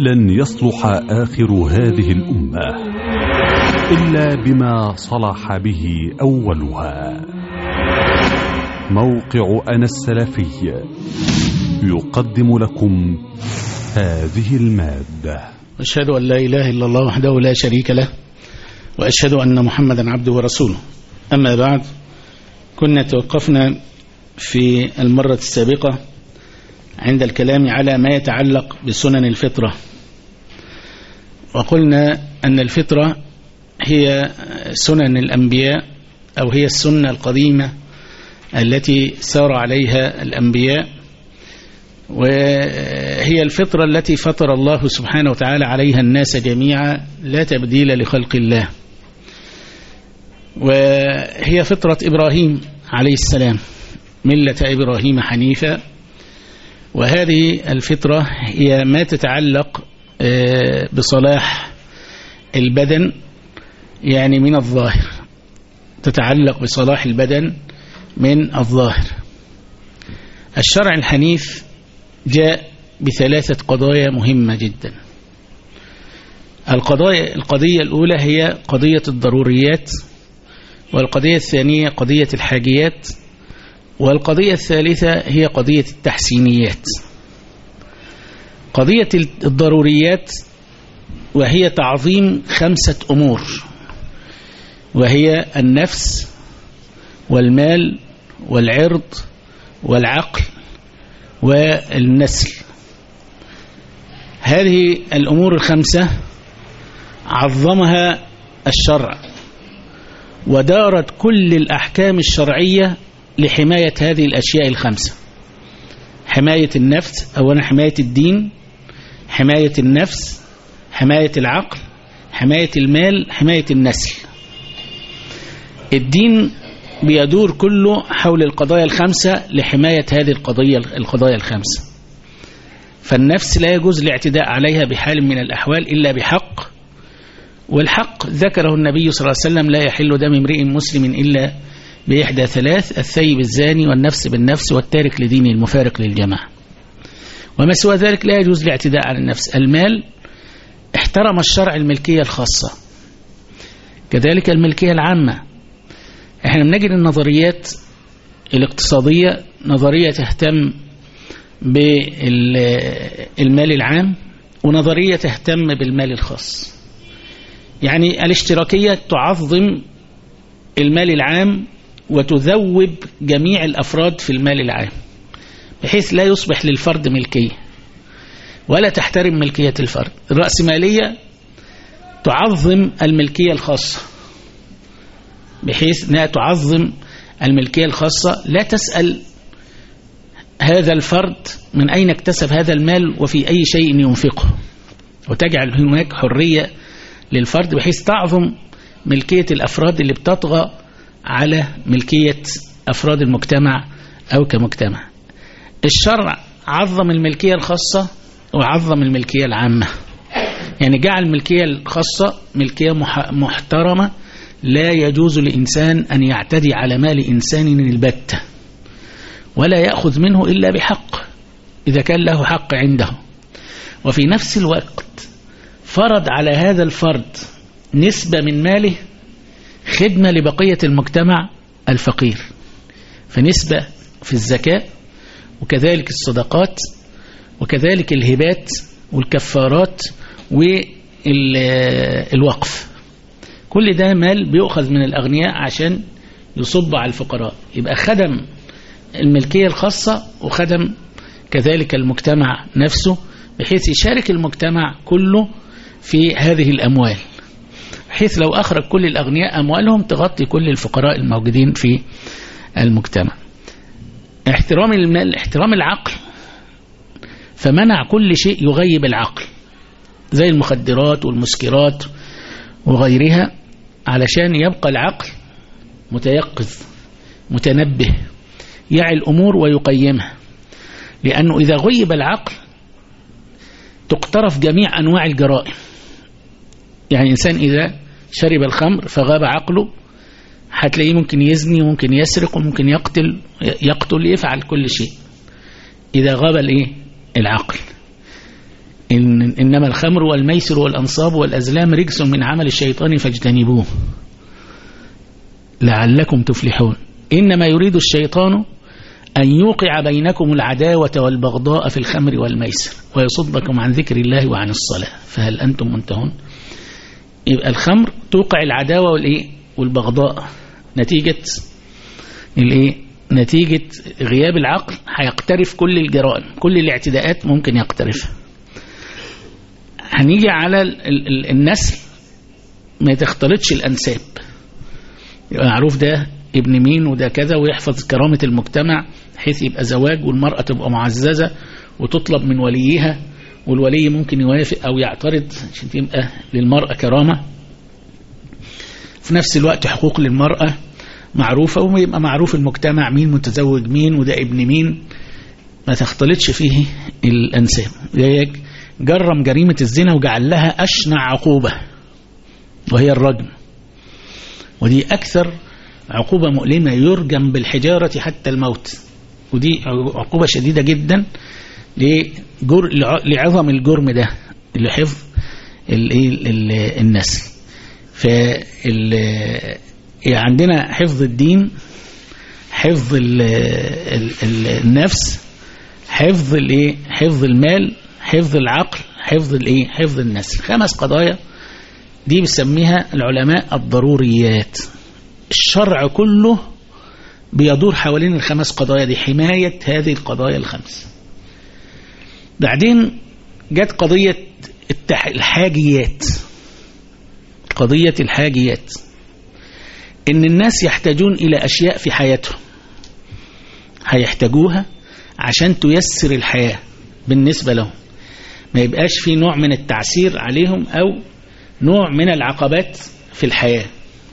لن يصلح آخر هذه الأمة إلا بما صلح به أولها. موقع أنا السلفي يقدم لكم هذه المادة. أشهد أن لا إله إلا الله وحده لا شريك له، وأشهد أن محمدا عبده ورسوله. أما بعد، كنا توقفنا في المرة السابقة عند الكلام على ما يتعلق بسنن الفطرة، وقلنا أن الفطرة هي سنن الأنبياء، أو هي السنة القديمة التي سار عليها الأنبياء، وهي الفطرة التي فطر الله سبحانه وتعالى عليها الناس جميعا لا تبديل لخلق الله، وهي فطرة إبراهيم عليه السلام، ملة إبراهيم حنيفا. وهذه الفطرة هي ما تتعلق بصلاح البدن، يعني من الظاهر، تتعلق بصلاح البدن من الظاهر. الشرع الحنيف جاء بثلاثة قضايا مهمة جدا. القضية الأولى هي قضية الضروريات، والقضية الثانية قضية الحاجيات، والقضية الثالثة هي قضية التحسينيات. قضية الضروريات وهي تعظيم 5 أمور، وهي النفس والمال والعرض والعقل والنسل. هذه الأمور 5 عظمها الشرع، ودارت كل الأحكام الشرعية لحماية هذه الأشياء 5: حماية النفس، أولا حماية الدين، حماية النفس، حماية العقل، حماية المال، حماية النسل. الدين بيدور كله حول القضايا 5 لحماية هذه القضايا 5. فالنفس لا يجوز الاعتداء عليها بحال من الأحوال إلا بحق، والحق ذكره النبي صلى الله عليه وسلم: لا يحل دم امرئ مسلم إلا بإحدى 3: الثيب الزاني، والنفس بالنفس، والتارك لدينه المفارق للجماعة. وما سوى ذلك لا يجوز الاعتداء على النفس. المال احترم الشرع الملكية الخاصة، كذلك الملكية العامة. احنا بنجد النظريات الاقتصادية نظرية تهتم بالمال العام، ونظرية تهتم بالمال الخاص. يعني الاشتراكية تعظم المال العام وتذوب جميع الأفراد في المال العام، بحيث لا يصبح للفرد ملكية ولا تحترم ملكية الفرد. الرأسمالية تعظم الملكية الخاصة، بحيث لا تعظم الملكية الخاصة، لا تسأل هذا الفرد من أين اكتسب هذا المال وفي أي شيء ينفقه، وتجعل هناك حرية للفرد بحيث تعظم ملكية الأفراد اللي بتطغى على ملكية أفراد المجتمع أو كمجتمع. الشرع عظم الملكية الخاصة وعظم الملكية العامة، يعني جعل الملكية الخاصة ملكية محترمة، لا يجوز لإنسان أن يعتدي على مال إنسان البتة، ولا يأخذ منه إلا بحق إذا كان له حق عنده. وفي نفس الوقت فرض على هذا الفرد نسبة من ماله خدمة لبقية المجتمع الفقير، فنسبة في الزكاة، وكذلك الصدقات، وكذلك الهبات والكفارات والوقف. كل ده مال بيؤخذ من الأغنياء عشان يصب على الفقراء، يبقى خدم الملكية الخاصة وخدم كذلك المجتمع نفسه، بحيث يشارك المجتمع كله في هذه الأموال، بحيث لو أخرج كل الأغنياء أموالهم تغطي كل الفقراء الموجودين في المجتمع. احترام المال، احترام العقل، فمنع كل شيء يغيب العقل زي المخدرات والمسكرات وغيرها، علشان يبقى العقل متيقظ متنبه يعي الأمور ويقيمها، لأنه إذا غيب العقل تقترف جميع أنواع الجرائم. يعني إنسان إذا شرب الخمر فغاب عقله هتلاقيه ممكن يزني وممكن يسرق وممكن يقتل يفعل كل شيء إذا غاب العقل. إنما الخمر والميسر والأنصاب والأزلام رجس من عمل الشيطان فاجتنبوه لعلكم تفلحون. إنما يريد الشيطان أن يوقع بينكم العداوة والبغضاء في الخمر والميسر ويصدكم عن ذكر الله وعن الصلاة فهل أنتم منتهون. يبقى الخمر توقع العداوة والبغضاء نتيجة غياب العقل. هيقترف كل الجرائم، كل الاعتداءات ممكن يقترفها. هنيجي على النسل، ما تختلطش الأنساب، يبقى معروف ده ابن مين وده كذا، ويحفظ كرامة المجتمع حيث يبقى زواج والمرأة تبقى معززة وتطلب من وليها، والولي ممكن يوافق أو يعترض عشان تبقى للمرأة كرامة. في نفس الوقت حقوق للمرأة معروفة، ويبقى معروف المجتمع مين متزوج مين وده ابن مين، ما تختلطش فيه الأنساب. جرم جريمة الزنا وجعل لها أشنع عقوبة وهي الرجم، ودي أكثر عقوبة مؤلمة، يرجم بالحجارة حتى الموت، ودي عقوبة شديدة جدا لعظم الجرم ده اللي حفظ النسل. عندنا حفظ الدين، حفظ النفس، حفظ المال، حفظ العقل، حفظ النسل. 5 قضايا دي بيسميها العلماء الضروريات. الشرع كله بيدور حوالين ال5 قضايا دي، حماية هذه القضايا ال5. بعدين جت قضية الحاجيات. قضية الحاجيات إن الناس يحتاجون إلى أشياء في حياتهم، هيحتاجوها عشان تيسر الحياة بالنسبة لهم، ما يبقاش في نوع من التعسير عليهم أو نوع من العقبات في الحياة.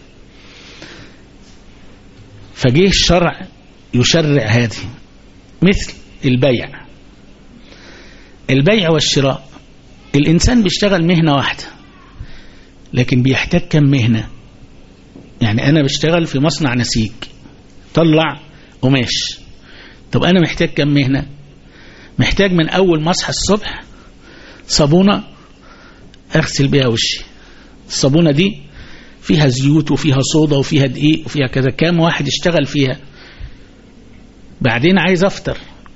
فجيه الشرع يشرع هذه، مثل البيع والشراء. الإنسان بيشتغل مهنة واحدة لكن بيحتاج كم مهنة. يعني أنا بشتغل في مصنع نسيج طلع قماش، طب أنا محتاج كم مهنة؟ محتاج من أول ما أصحى الصبح صابونة أغسل بيها وشي، الصابونة دي فيها زيوت وفيها صودا وفيها دقيق وفيها كذا، كام واحد اشتغل فيها. بعدين عايز أفطر،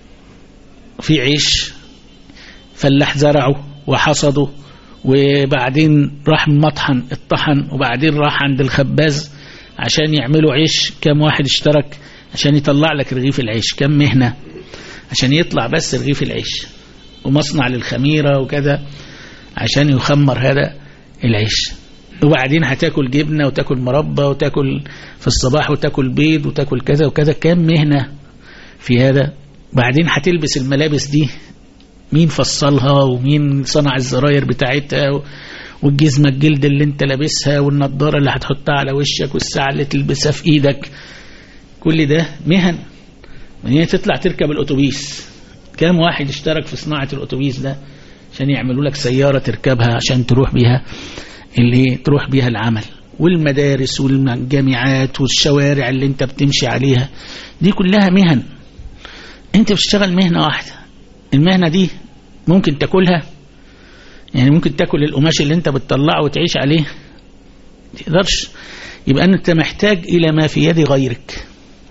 في عيش فلاح زرعه وحصده، وبعدين راح من مطحن الطحن، وبعدين راح عند الخباز عشان يعملوا عيش، كم واحد اشترك عشان يطلع لك رغيف العيش، كم مهنة عشان يطلع بس رغيف العيش، ومصنع للخميرة وكذا عشان يخمر هذا العيش. وبعدين هتاكل جبنة وتاكل مربى وتاكل في الصباح وتاكل بيض وتاكل كذا وكذا، كم مهنة في هذا. بعدين هتلبس الملابس دي، مين فصلها ومين صنع الزراير بتاعتها، والجزمة الجلد اللي انت لابسها، والنضارة اللي هتحطها على وشك، والساعة اللي تلبسها في ايدك، كل ده مهن. وهي تطلع تركب الأتوبيس، كام واحد اشترك في صناعة الأتوبيس ده عشان يعملوا لك سيارة تركبها عشان تروح بيها العمل. والمدارس والجامعات والشوارع اللي انت بتمشي عليها، دي كلها مهن. انت بتشتغل مهنة واحدة، المهنة دي ممكن تاكلها، يعني ممكن تاكل القماش اللي انت بتطلعه وتعيش عليه، تقدرش. يبقى انت محتاج الى ما في يد غيرك،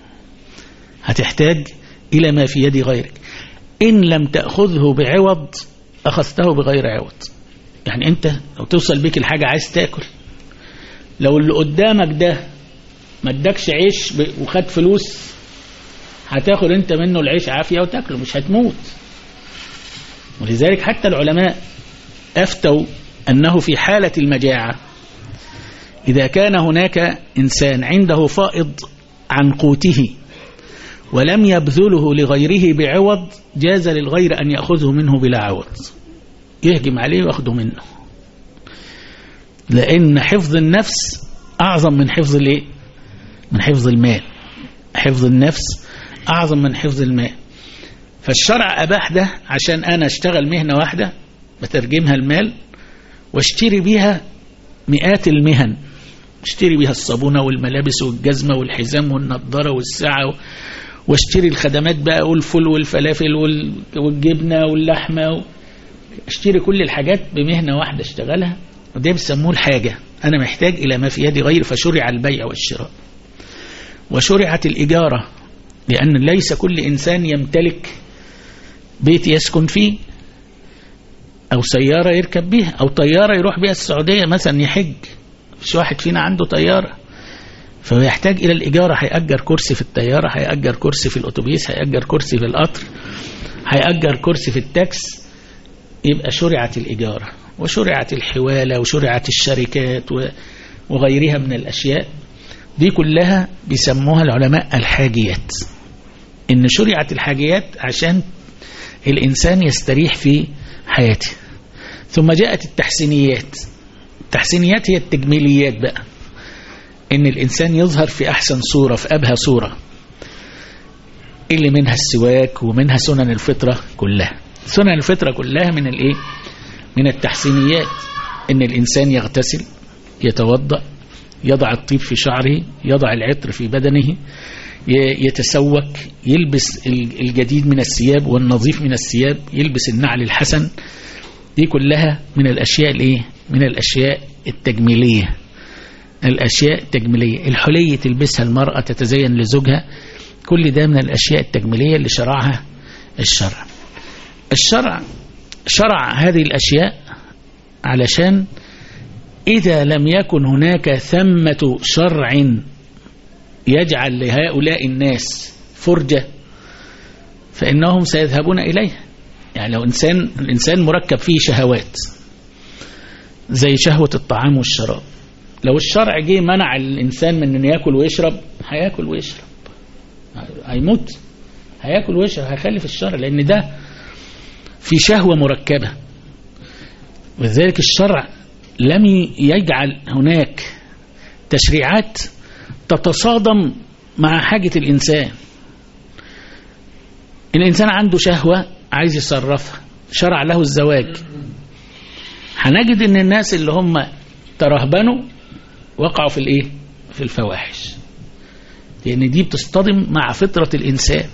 هتحتاج الى ما في يد غيرك. ان لم تأخذه بعوض اخذته بغير عوض. يعني انت لو توصل بيك الحاجة عايز تاكل، لو اللي قدامك ده ما ادكش عيش وخد فلوس، هتاخد انت منه العيش عافية وتاكله، مش هتموت. ولذلك حتى العلماء أفتوا أنه في حالة المجاعة إذا كان هناك إنسان عنده فائض عن قوته ولم يبذله لغيره بعوض، جاز للغير أن يأخذه منه بلا عوض، يهجم عليه ويأخذه منه. لأن حفظ النفس أعظم من حفظ من حفظ المال. حفظ النفس أعظم من حفظ المال. فالشرع أباح ده عشان أنا أشتغل مهنة واحدة بترجمها المال، واشتري بيها مئات المهن، اشتري بيها الصابونة والملابس والجزمة والحزام والنضارة والساعة، واشتري الخدمات بقى، والفول والفلافل والجبنة واللحمة، اشتري كل الحاجات بمهنة واحدة اشتغلها، وده بيسموه الحاجة. أنا محتاج إلى ما في يدي غير، فشرع البيع والشراء. وشرعت الإجارة، لأن ليس كل إنسان يمتلك بيت يسكن فيه، أو سيارة يركب بيها، أو طيارة يروح بيها السعودية مثلا يحج. مش واحد فينا عنده طيارة، فهو يحتاج إلى الإجارة. هيأجر كرسي في الطيارة، هيأجر كرسي في الأتوبيس، هيأجر كرسي في القطر، هيأجر كرسي في التاكس. يبقى شرعت الإجارة، وشرعت الحوالة، وشرعت الشركات وغيرها من الأشياء. دي كلها بيسموها العلماء الحاجيات. إن شرعت الحاجيات عشان الإنسان يستريح في حياته. ثم جاءت التحسينيات. التحسينيات هي التجميليات بقى، إن الإنسان يظهر في أحسن صورة، في أبهى صورة، اللي منها السواك، ومنها سنن الفطرة كلها. سنن الفطرة كلها من الإيه؟ من التحسينيات. إن الإنسان يغتسل، يتوضأ، يضع الطيب في شعره، يضع العطر في بدنه، يتسوك، يلبس الجديد من الثياب والنظيف من الثياب، يلبس النعل الحسن. دي كلها من الأشياء الإيه؟ من الأشياء التجميلية. الأشياء التجميلية، الحلي تلبسها المرأة تتزين لزوجها، كل ده من الأشياء التجميلية اللي شرعها الشرع. الشرع شرع هذه الأشياء علشان إذا لم يكن هناك ثمة شرع يجعل لهؤلاء الناس فرجة، فإنهم سيذهبون إليه. يعني لو الإنسان مركب فيه شهوات زي شهوة الطعام والشراب، لو الشرع جه منع الإنسان من أن يأكل ويشرب، هيأكل ويشرب، هيموت، هيأكل ويشرب، هيخالف الشرع، لأن ده في شهوة مركبة. وذلك الشرع لم يجعل هناك تشريعات تتصادم مع حاجة الإنسان. الإنسان عنده شهوة عايز يصرفها، شرع له الزواج. هنجد ان الناس اللي هم ترهبنوا وقعوا في الايه؟ في الفواحش، لان دي بتصطدم مع فطرة الإنسان.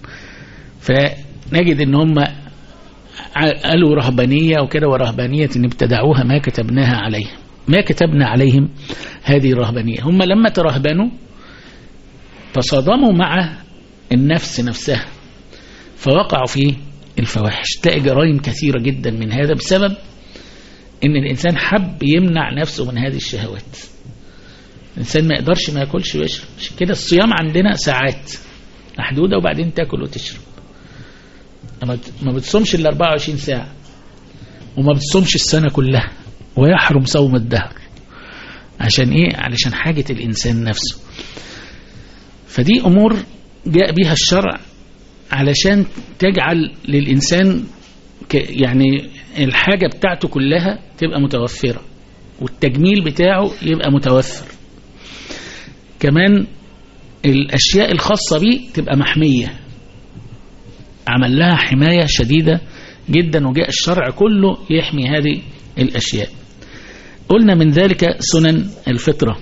فنجد ان هم قالوا رهبانية وكده، ورهبانية ان ابتدعوها ما كتبناها عليهم، ما كتبنا عليهم هذه الرهبانية. هم لما ترهبنوا تصادموا مع النفس نفسها، فوقعوا في الفواحش. تلاقي جرائم كثيرة جدا من هذا بسبب ان الانسان حب يمنع نفسه من هذه الشهوات. الانسان ما يقدرش ما ياكلش ويشرب. عشان كده الصيام عندنا ساعات محدودة، وبعدين تاكل وتشرب. ما بتصومش الا 24 ساعة، وما بتصومش السنة كلها، ويحرم صوم الدهر. عشان ايه؟ علشان حاجة الانسان نفسه. فدي امور جاء بها الشرع علشان تجعل للإنسان يعني الحاجة بتاعته كلها تبقى متوفرة، والتجميل بتاعه يبقى متوفر. كمان الأشياء الخاصة به تبقى محمية، عمل لها حماية شديدة جدا، وجاء الشرع كله يحمي هذه الأشياء. قلنا من ذلك سنن الفطرة.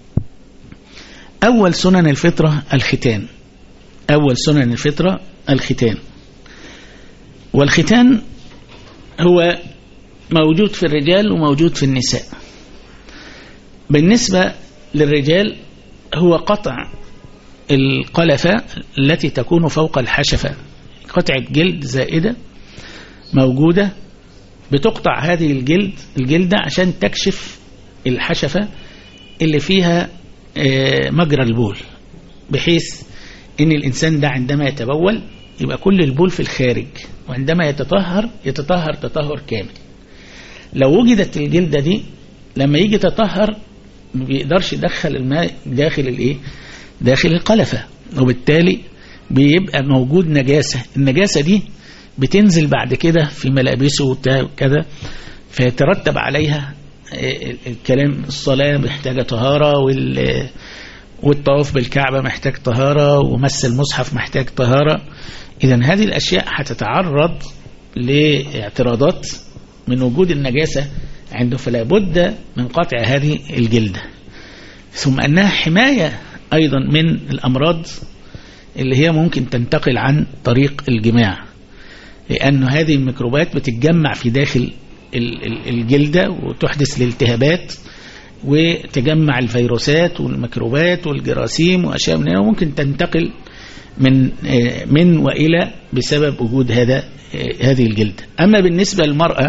أول سنن الفطرة الختان. أول سنن الفطرة الختان. والختان هو موجود في الرجال وموجود في النساء. بالنسبة للرجال هو قطع القلفة التي تكون فوق الحشفة، قطعة جلد زائدة موجودة، بتقطع هذه الجلدة عشان تكشف الحشفة اللي فيها مجرى البول، بحيث ان الانسان ده عندما يتبول يبقى كل البول في الخارج، وعندما يتطهر تطهر كامل. لو وجدت الجلدة دي لما يجي تطهر ما بيقدرش يدخل الماء داخل القلفة، وبالتالي بيبقى موجود نجاسة. النجاسة دي بتنزل بعد كده في ملابسه وكذا، فيترتب عليها الكلام. الصلاة محتاجة طهارة، والطواف بالكعبة محتاج طهارة، ومس المصحف محتاج طهارة. إذن هذه الأشياء هتتعرض لاعتراضات من وجود النجاسة عنده، فلا بد من قطع هذه الجلدة. ثم أنها حماية أيضا من الأمراض اللي هي ممكن تنتقل عن طريق الجماع. لأن هذه الميكروبات بتتجمع في داخل الجلدة وتحدث الالتهابات، وتجمع الفيروسات والميكروبات والجراثيم وأشياء من هنا، وممكن تنتقل من وإلى بسبب وجود هذه الجلدة. أما بالنسبة للمرأة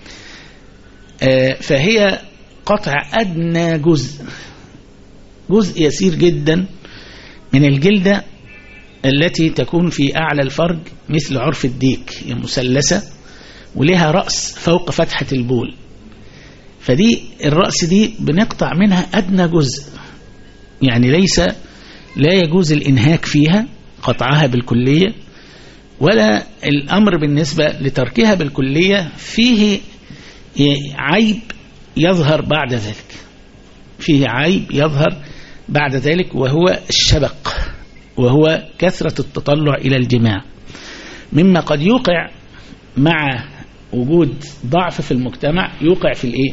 فهي قطع أدنى جزء يسير جدا من الجلدة التي تكون في أعلى الفرج مثل عرف الديك، مثلثة ولها رأس فوق فتحة البول، فدي الرأس دي بنقطع منها أدنى جزء، يعني لا يجوز الإنهاك فيها قطعها بالكلية، ولا الأمر بالنسبة لتركها بالكلية فيه عيب يظهر بعد ذلك، فيه عيب يظهر بعد ذلك، وهو الشبق، وهو كثرة التطلع إلى الجماع، مما قد يوقع مع وجود ضعف في المجتمع يوقع في الايه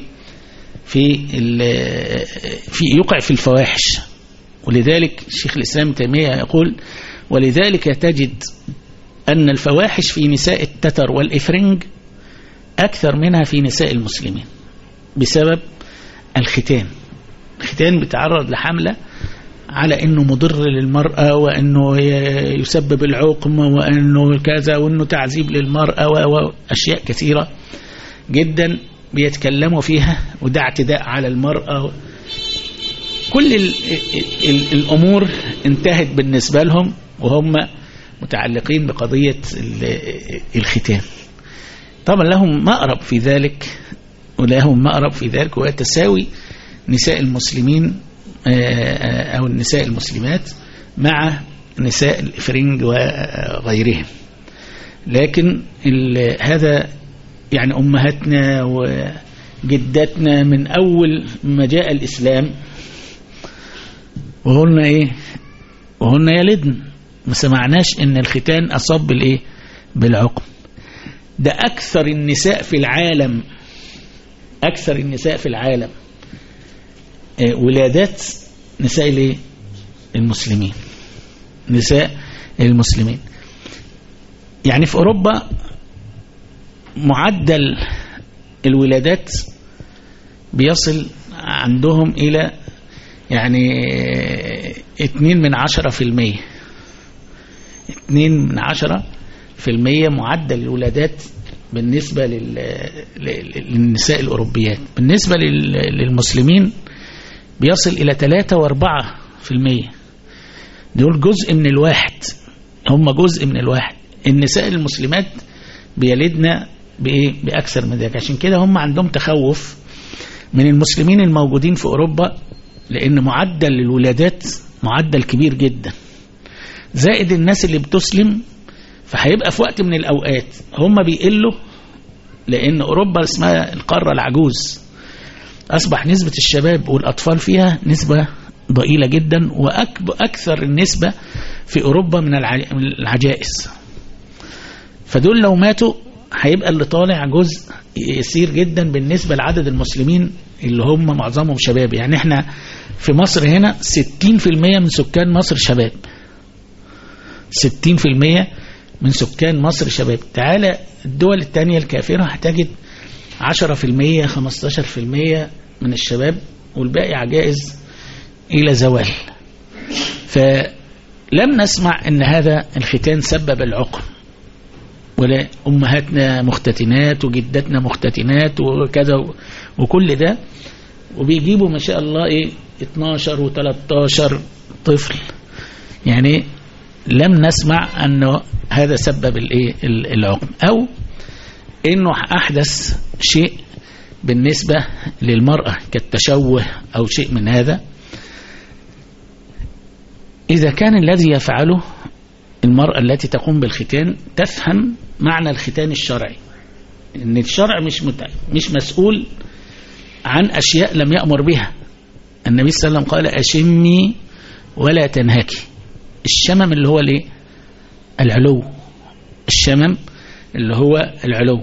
يوقع في الفواحش. ولذلك شيخ الإسلام تيمية يقول: ولذلك تجد أن الفواحش في نساء التتر والإفرنج أكثر منها في نساء المسلمين بسبب الختان بيتعرض لحملة على أنه مضر للمرأة، وأنه يسبب العقم، وأنه كذا، وأنه تعذيب للمرأة، وأشياء كثيرة جدا بيتكلموا فيها، وده اعتداء على المرأة. كل الأمور انتهت بالنسبة لهم وهم متعلقين بقضية الختان. طبعا لهم مأرب في ذلك، وهو تساوي نساء المسلمين أو النساء المسلمات مع نساء الإفرنج وغيرهم. لكن هذا يعني أمهاتنا وجداتنا من أول ما جاء الإسلام وهن يلدن ما سمعناش إن الختان أصاب بالعقم. ده أكثر النساء في العالم ولادات نساء المسلمين. يعني في أوروبا معدل الولادات بيصل عندهم إلى 2/10%. 2/10% معدل الولادات بالنسبة للنساء الأوروبيات. بالنسبة للمسلمين بيصل إلى 3 و4%. دول جزء من الواحد، هم جزء من الواحد. النساء المسلمات بيلدنا بأكثر من ذلك. عشان كده هم عندهم تخوف من المسلمين الموجودين في أوروبا، لأن معدل الولادات معدل كبير جدا، زائد الناس اللي بتسلم، فهيبقى في وقت من الأوقات هم بيقلوا، لأن أوروبا اسمها القارة العجوز، أصبح نسبة الشباب والأطفال فيها نسبة ضئيلة جدا، وأكثر النسبة في أوروبا من العجائز. فدول لو ماتوا هيبقى اللي طالع جزء يسير جدا بالنسبة لعدد المسلمين اللي هم معظمهم شباب. يعني احنا في مصر هنا 60% من سكان مصر شباب، 60% من سكان مصر شباب. تعالى الدول التانية الكافرة هتجد 10% 15% من الشباب، والباقي عجائز إلى زوال. فلم نسمع أن هذا الختان سبب العقم، ولا أمهاتنا مختتنات وجدتنا مختتنات وكذا وكل ده، وبيجيبوا ما شاء الله 12 و13 طفل. يعني لم نسمع أنه هذا سبب العقم، أو أنه أحدث شيء بالنسبة للمرأة كالتشوه أو شيء من هذا. إذا كان الذي يفعله المرأة التي تقوم بالختان تفهم معنى الختان الشرعي، إن الشرع مش مسؤول عن أشياء لم يأمر بها. النبي صلى الله عليه وسلم قال: أشمي ولا تنهكي. الشمم اللي هو العلو، الشمم اللي هو العلو.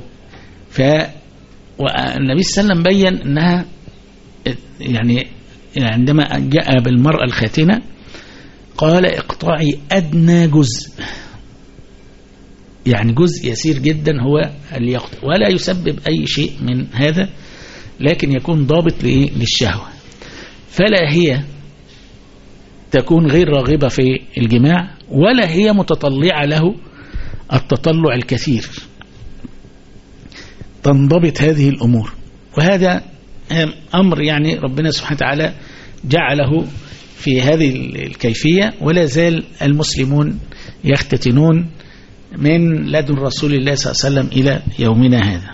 والنبي صلى الله عليه وسلم بيّن أنها يعني عندما جاء بالمرأة الخاتنة قال: اقطعي أدنى جزء. يعني جزء يسير جدا هو اليقظة، ولا يسبب أي شيء من هذا، لكن يكون ضابط للشهوة. فلا هي تكون غير راغبة في الجماع، ولا هي متطلعة له التطلع الكثير. تنضبط هذه الأمور، وهذا أمر يعني ربنا سبحانه وتعالى جعله في هذه الكيفية، ولا زال المسلمون يختتنون من لدن رسول الله صلى الله عليه وسلم إلى يومنا هذا.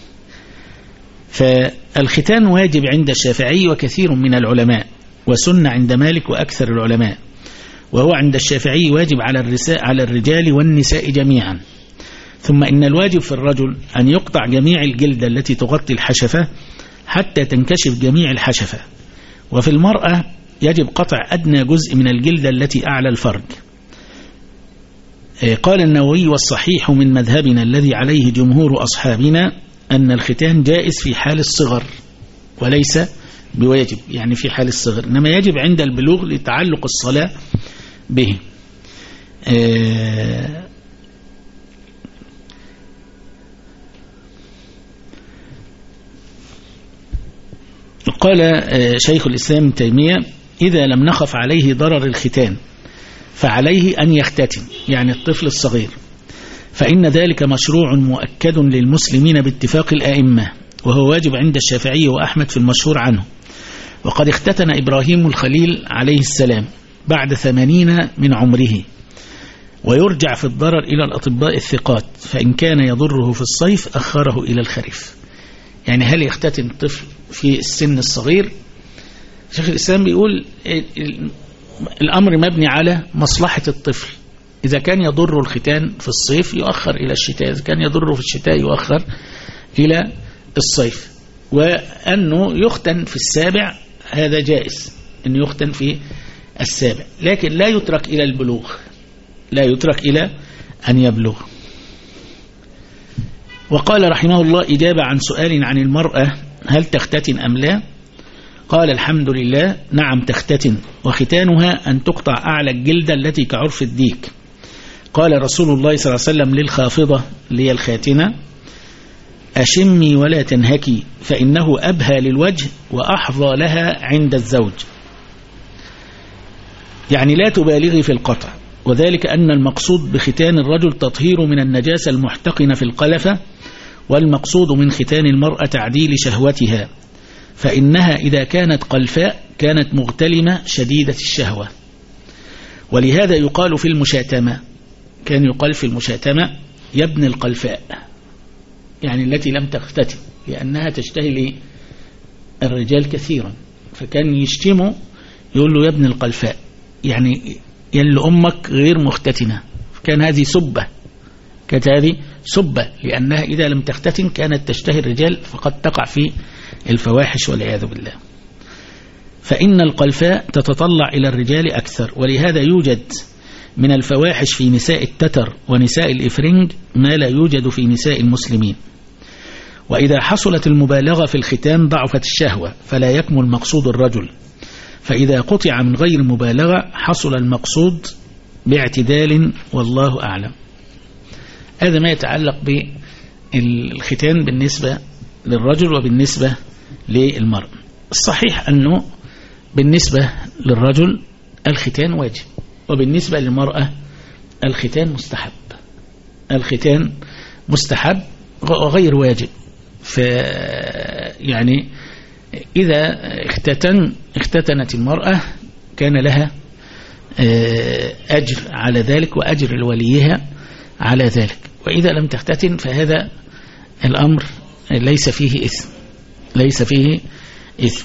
فالختان واجب عند الشافعي وكثير من العلماء، وسنة عند مالك وأكثر العلماء، وهو عند الشافعي واجب على الرجال والنساء جميعا. ثم إن الواجب في الرجل أن يقطع جميع الجلدة التي تغطي الحشفة حتى تنكشف جميع الحشفة، وفي المرأة يجب قطع أدنى جزء من الجلدة التي أعلى الفرج. قال النووي: والصحيح من مذهبنا الذي عليه جمهور أصحابنا أن الختان جائز في حال الصغر وليس بواجب، يعني في حال الصغر، إنما يجب عند البلوغ لتعلق الصلاة به. قال شيخ الإسلام ابن تيمية: إذا لم نخف عليه ضرر الختان فعليه أن يختتن، يعني الطفل الصغير، فإن ذلك مشروع مؤكد للمسلمين باتفاق الآئمة، وهو واجب عند الشافعي وأحمد في المشهور عنه. وقد اختتن إبراهيم الخليل عليه السلام بعد 80 من عمره، ويرجع في الضرر إلى الأطباء الثقات، فإن كان يضره في الصيف أخره إلى الخريف. يعني هل يختتن الطفل في السن الصغير؟ شيخ الإسلام بيقول الأمر مبني على مصلحة الطفل. إذا كان يضر الختان في الصيف يؤخر إلى الشتاء، إذا كان يضره في الشتاء يؤخر إلى الصيف. وأنه يختن في السابع هذا جائز، أنه يختن في السابع، لكن لا يترك إلى البلوغ، لا يترك إلى أن يبلغ. وقال رحمه الله إجابة عن سؤال عن المرأة هل تختتن أم لا؟ قال: الحمد لله، نعم تختتن، وختانها أن تقطع أعلى الجلدة التي كعرف الديك. قال رسول الله صلى الله عليه وسلم للخافضة اللي هي الخاتنة: أشمي ولا تنهكي، فإنه أبهى للوجه وأحظى لها عند الزوج. يعني لا تبالغي في القطع، وذلك أن المقصود بختان الرجل تطهير من النجاسة المحتقنة في القلفة، والمقصود من ختان المرأة تعديل شهوتها، فإنها إذا كانت قلفاء كانت مغتلمة شديدة الشهوة. ولهذا يقال في المشاتمة، كان يقال في المشاتمة: يا ابن القلفاء، يعني التي لم تختتن، لأنها تشتهي الرجال كثيرا، فكان يشتمه يقول له يا ابن القلفاء، يعني يل أمك غير مختتنة. كان هذه سبة، كانت هذه سبة، لأنها إذا لم تختتن كانت تشتهي الرجال، فقد تقع في الفواحش والعياذ بالله. فإن القلفاء تتطلع إلى الرجال أكثر، ولهذا يوجد من الفواحش في نساء التتر ونساء الإفرنج ما لا يوجد في نساء المسلمين. وإذا حصلت المبالغة في الختان ضعفت الشهوة، فلا يكمل مقصود الرجل. فإذا قطع من غير مبالغة حصل المقصود باعتدال، والله أعلم. هذا ما يتعلق بالختان بالنسبة للرجل وبالنسبة للمرأة. الصحيح أنه بالنسبة للرجل الختان واجب، وبالنسبة للمرأة الختان مستحب. الختان مستحب وغير واجب. يعني إذا اختتنت المرأة كان لها أجر على ذلك، وأجر لوليها على ذلك. وإذا لم تختتن فهذا الأمر ليس فيه إثم، ليس فيه إثم.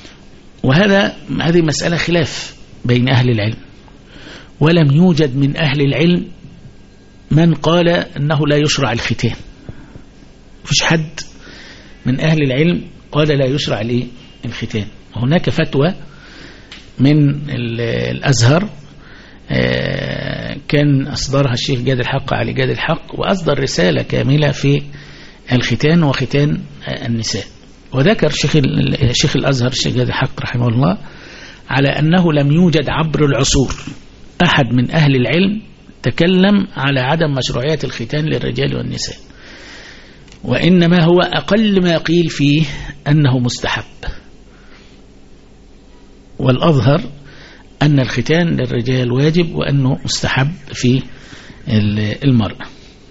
هذه مسألة خلاف بين أهل العلم، ولم يوجد من أهل العلم من قال أنه لا يشرع الختان. مفيش حد من أهل العلم قال لا يشرع الختان. هناك فتوى من الأزهر كان أصدرها الشيخ جاد الحق علي جاد الحق، وأصدر رسالة كاملة في الختان وختان النساء. وذكر شيخ الأزهر الشيخ جاد الحق رحمه الله على أنه لم يوجد عبر العصور أحد من أهل العلم تكلم على عدم مشروعية الختان للرجال والنساء، وإنما هو أقل ما قيل فيه أنه مستحب، والأظهر أن الختان للرجال واجب وأنه مستحب في المرأة.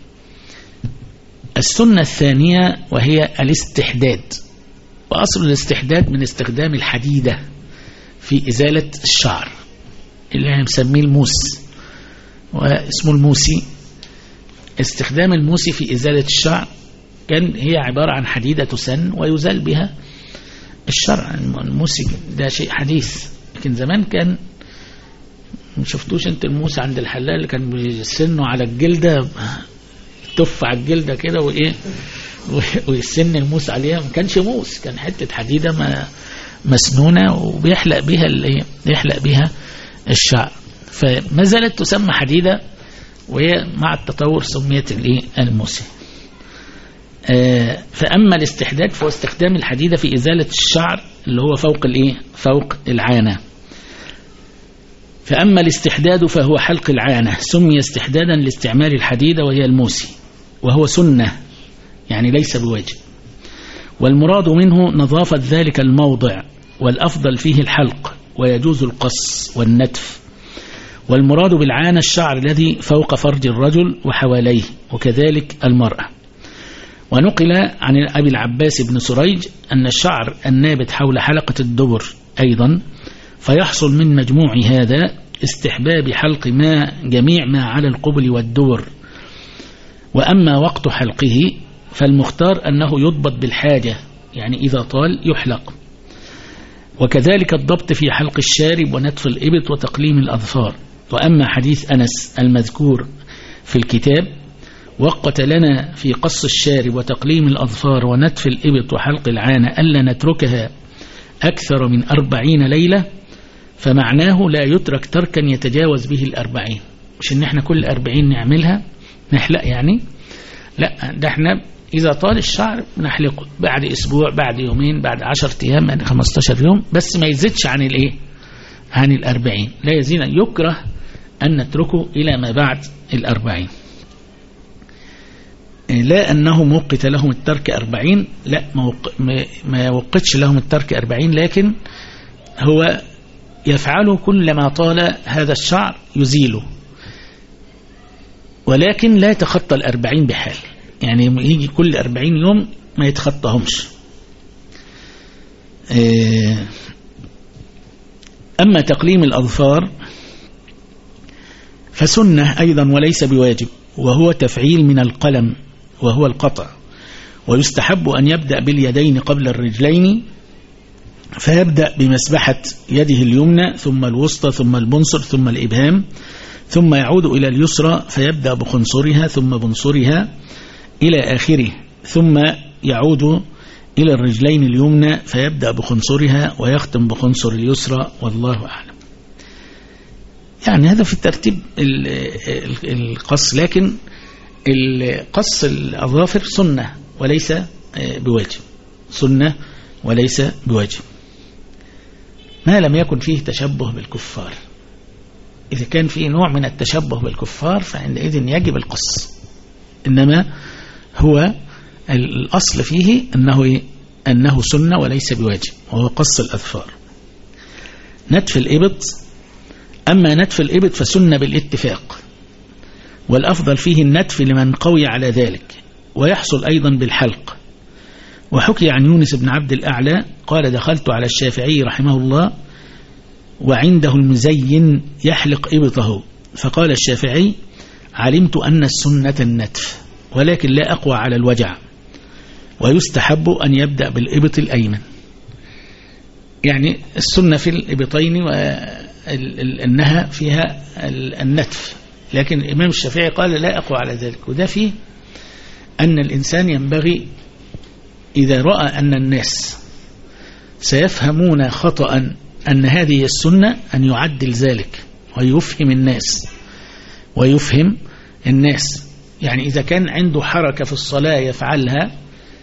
السنة الثانية وهي الاستحداد، وأصل الاستحداد من استخدام الحديدة في إزالة الشعر اللي نسميه الموس واسمه الموسي. استخدام الموسي في إزالة الشعر كان هي عبارة عن حديدة تسن ويزال بها الشعر. الموسي ده شيء حديث، لكن زمان كان شفتوش انت الموس عند الحلاق اللي كان بيسنه على الجلدة، تف على الجلدة كده وإيه ويسن الموس عليها. ما كانش موس، كان حتة حديدة مسنونة وبيحلق بها يحلق بها الشعر، فما زالت تسمى حديدة، وهي مع التطور سميت الموسي. فأما الاستحداد فهو استخدام الحديدة في إزالة الشعر اللي هو فوق العانة. فأما الاستحداد فهو حلق العانة، سمي استحدادا لاستعمال الحديدة وهي الموسي، وهو سنة يعني ليس بواجب، والمراد منه نظافة ذلك الموضع، والأفضل فيه الحلق، ويجوز القص والنتف. والمراد بالعانة الشعر الذي فوق فرج الرجل وحواليه، وكذلك المرأة. ونقل عن أبي العباس بن سريج أن الشعر النابت حول حلقة الدبر أيضا، فيحصل من مجموع هذا استحباب حلق جميع ما على القبل والدبر. وأما وقت حلقه فالمختار أنه يضبط بالحاجة، يعني إذا طال يحلق. وكذلك الضبط في حلق الشارب ونتف الإبط وتقليم الأظفار. وأما حديث أنس المذكور في الكتاب وقت لنا في قص الشارب وتقليم الأظفار ونتف الإبط وحلق العانة ألا نتركها أكثر من 40 ليلة، فمعناه لا يترك تركا يتجاوز به 40. مش إن احنا كل 40 نعملها نحلق يعني، لا، ده احنا إذا طال الشعر نحلقه بعد أسبوع، بعد يومين، بعد 10 أيام، يعني 15 يوم، بس ما يزيدش عن 40. لا يزين، يكره أن نتركه إلى ما بعد 40. لا أنه موقت لهم الترك 40، لا، ما يوقتش لهم الترك 40، لكن هو يفعله كلما طال هذا الشعر يزيله، ولكن لا يتخطى 40 بحال، يعني يجي كل 40 يوم ما يتخطاهمش. أما تقليم الأظفار فسنة أيضا وليس بواجب، وهو تفعيل من القلم وهو القطع. ويستحب أن يبدأ باليدين قبل الرجلين، فيبدأ بمسبحة يده اليمنى ثم الوسطى ثم البنصر ثم الإبهام، ثم يعود إلى اليسرى فيبدأ بخنصرها ثم بنصرها إلى آخره، ثم يعود إلى الرجلين اليمنى فيبدأ بخنصرها ويختم بخنصر اليسرى، والله أعلم. يعني هذا في الترتيب القص، لكن القص الأظافر سنة وليس بواجب، سنة وليس بواجب، ما لم يكن فيه تشبه بالكفار. إذا كان فيه نوع من التشبه بالكفار فعندئذ يجب القص، إنما هو الأصل فيه أنه سنة وليس بواجب، وهو قص الأظفار. نتف الإبط، أما نتف الإبط فسنة بالاتفاق، والأفضل فيه النتف لمن قوي على ذلك، ويحصل أيضا بالحلق. وحكي عن يونس بن عبد الأعلى قال دخلت على الشافعي رحمه الله وعنده المزين يحلق إبطه، فقال الشافعي علمت أن السنة النتف، ولكن لا أقوى على الوجع، ويستحب أن يبدأ بالإبط الأيمن. يعني السنة في الإبطين وأنها فيها النتف، لكن الإمام الشافعي قال لا أقوى على ذلك. وده فيه أن الإنسان ينبغي إذا رأى أن الناس سيفهمون خطأ أن هذه السنة أن يعدل ذلك ويفهم الناس. يعني إذا كان عنده حركة في الصلاة يفعلها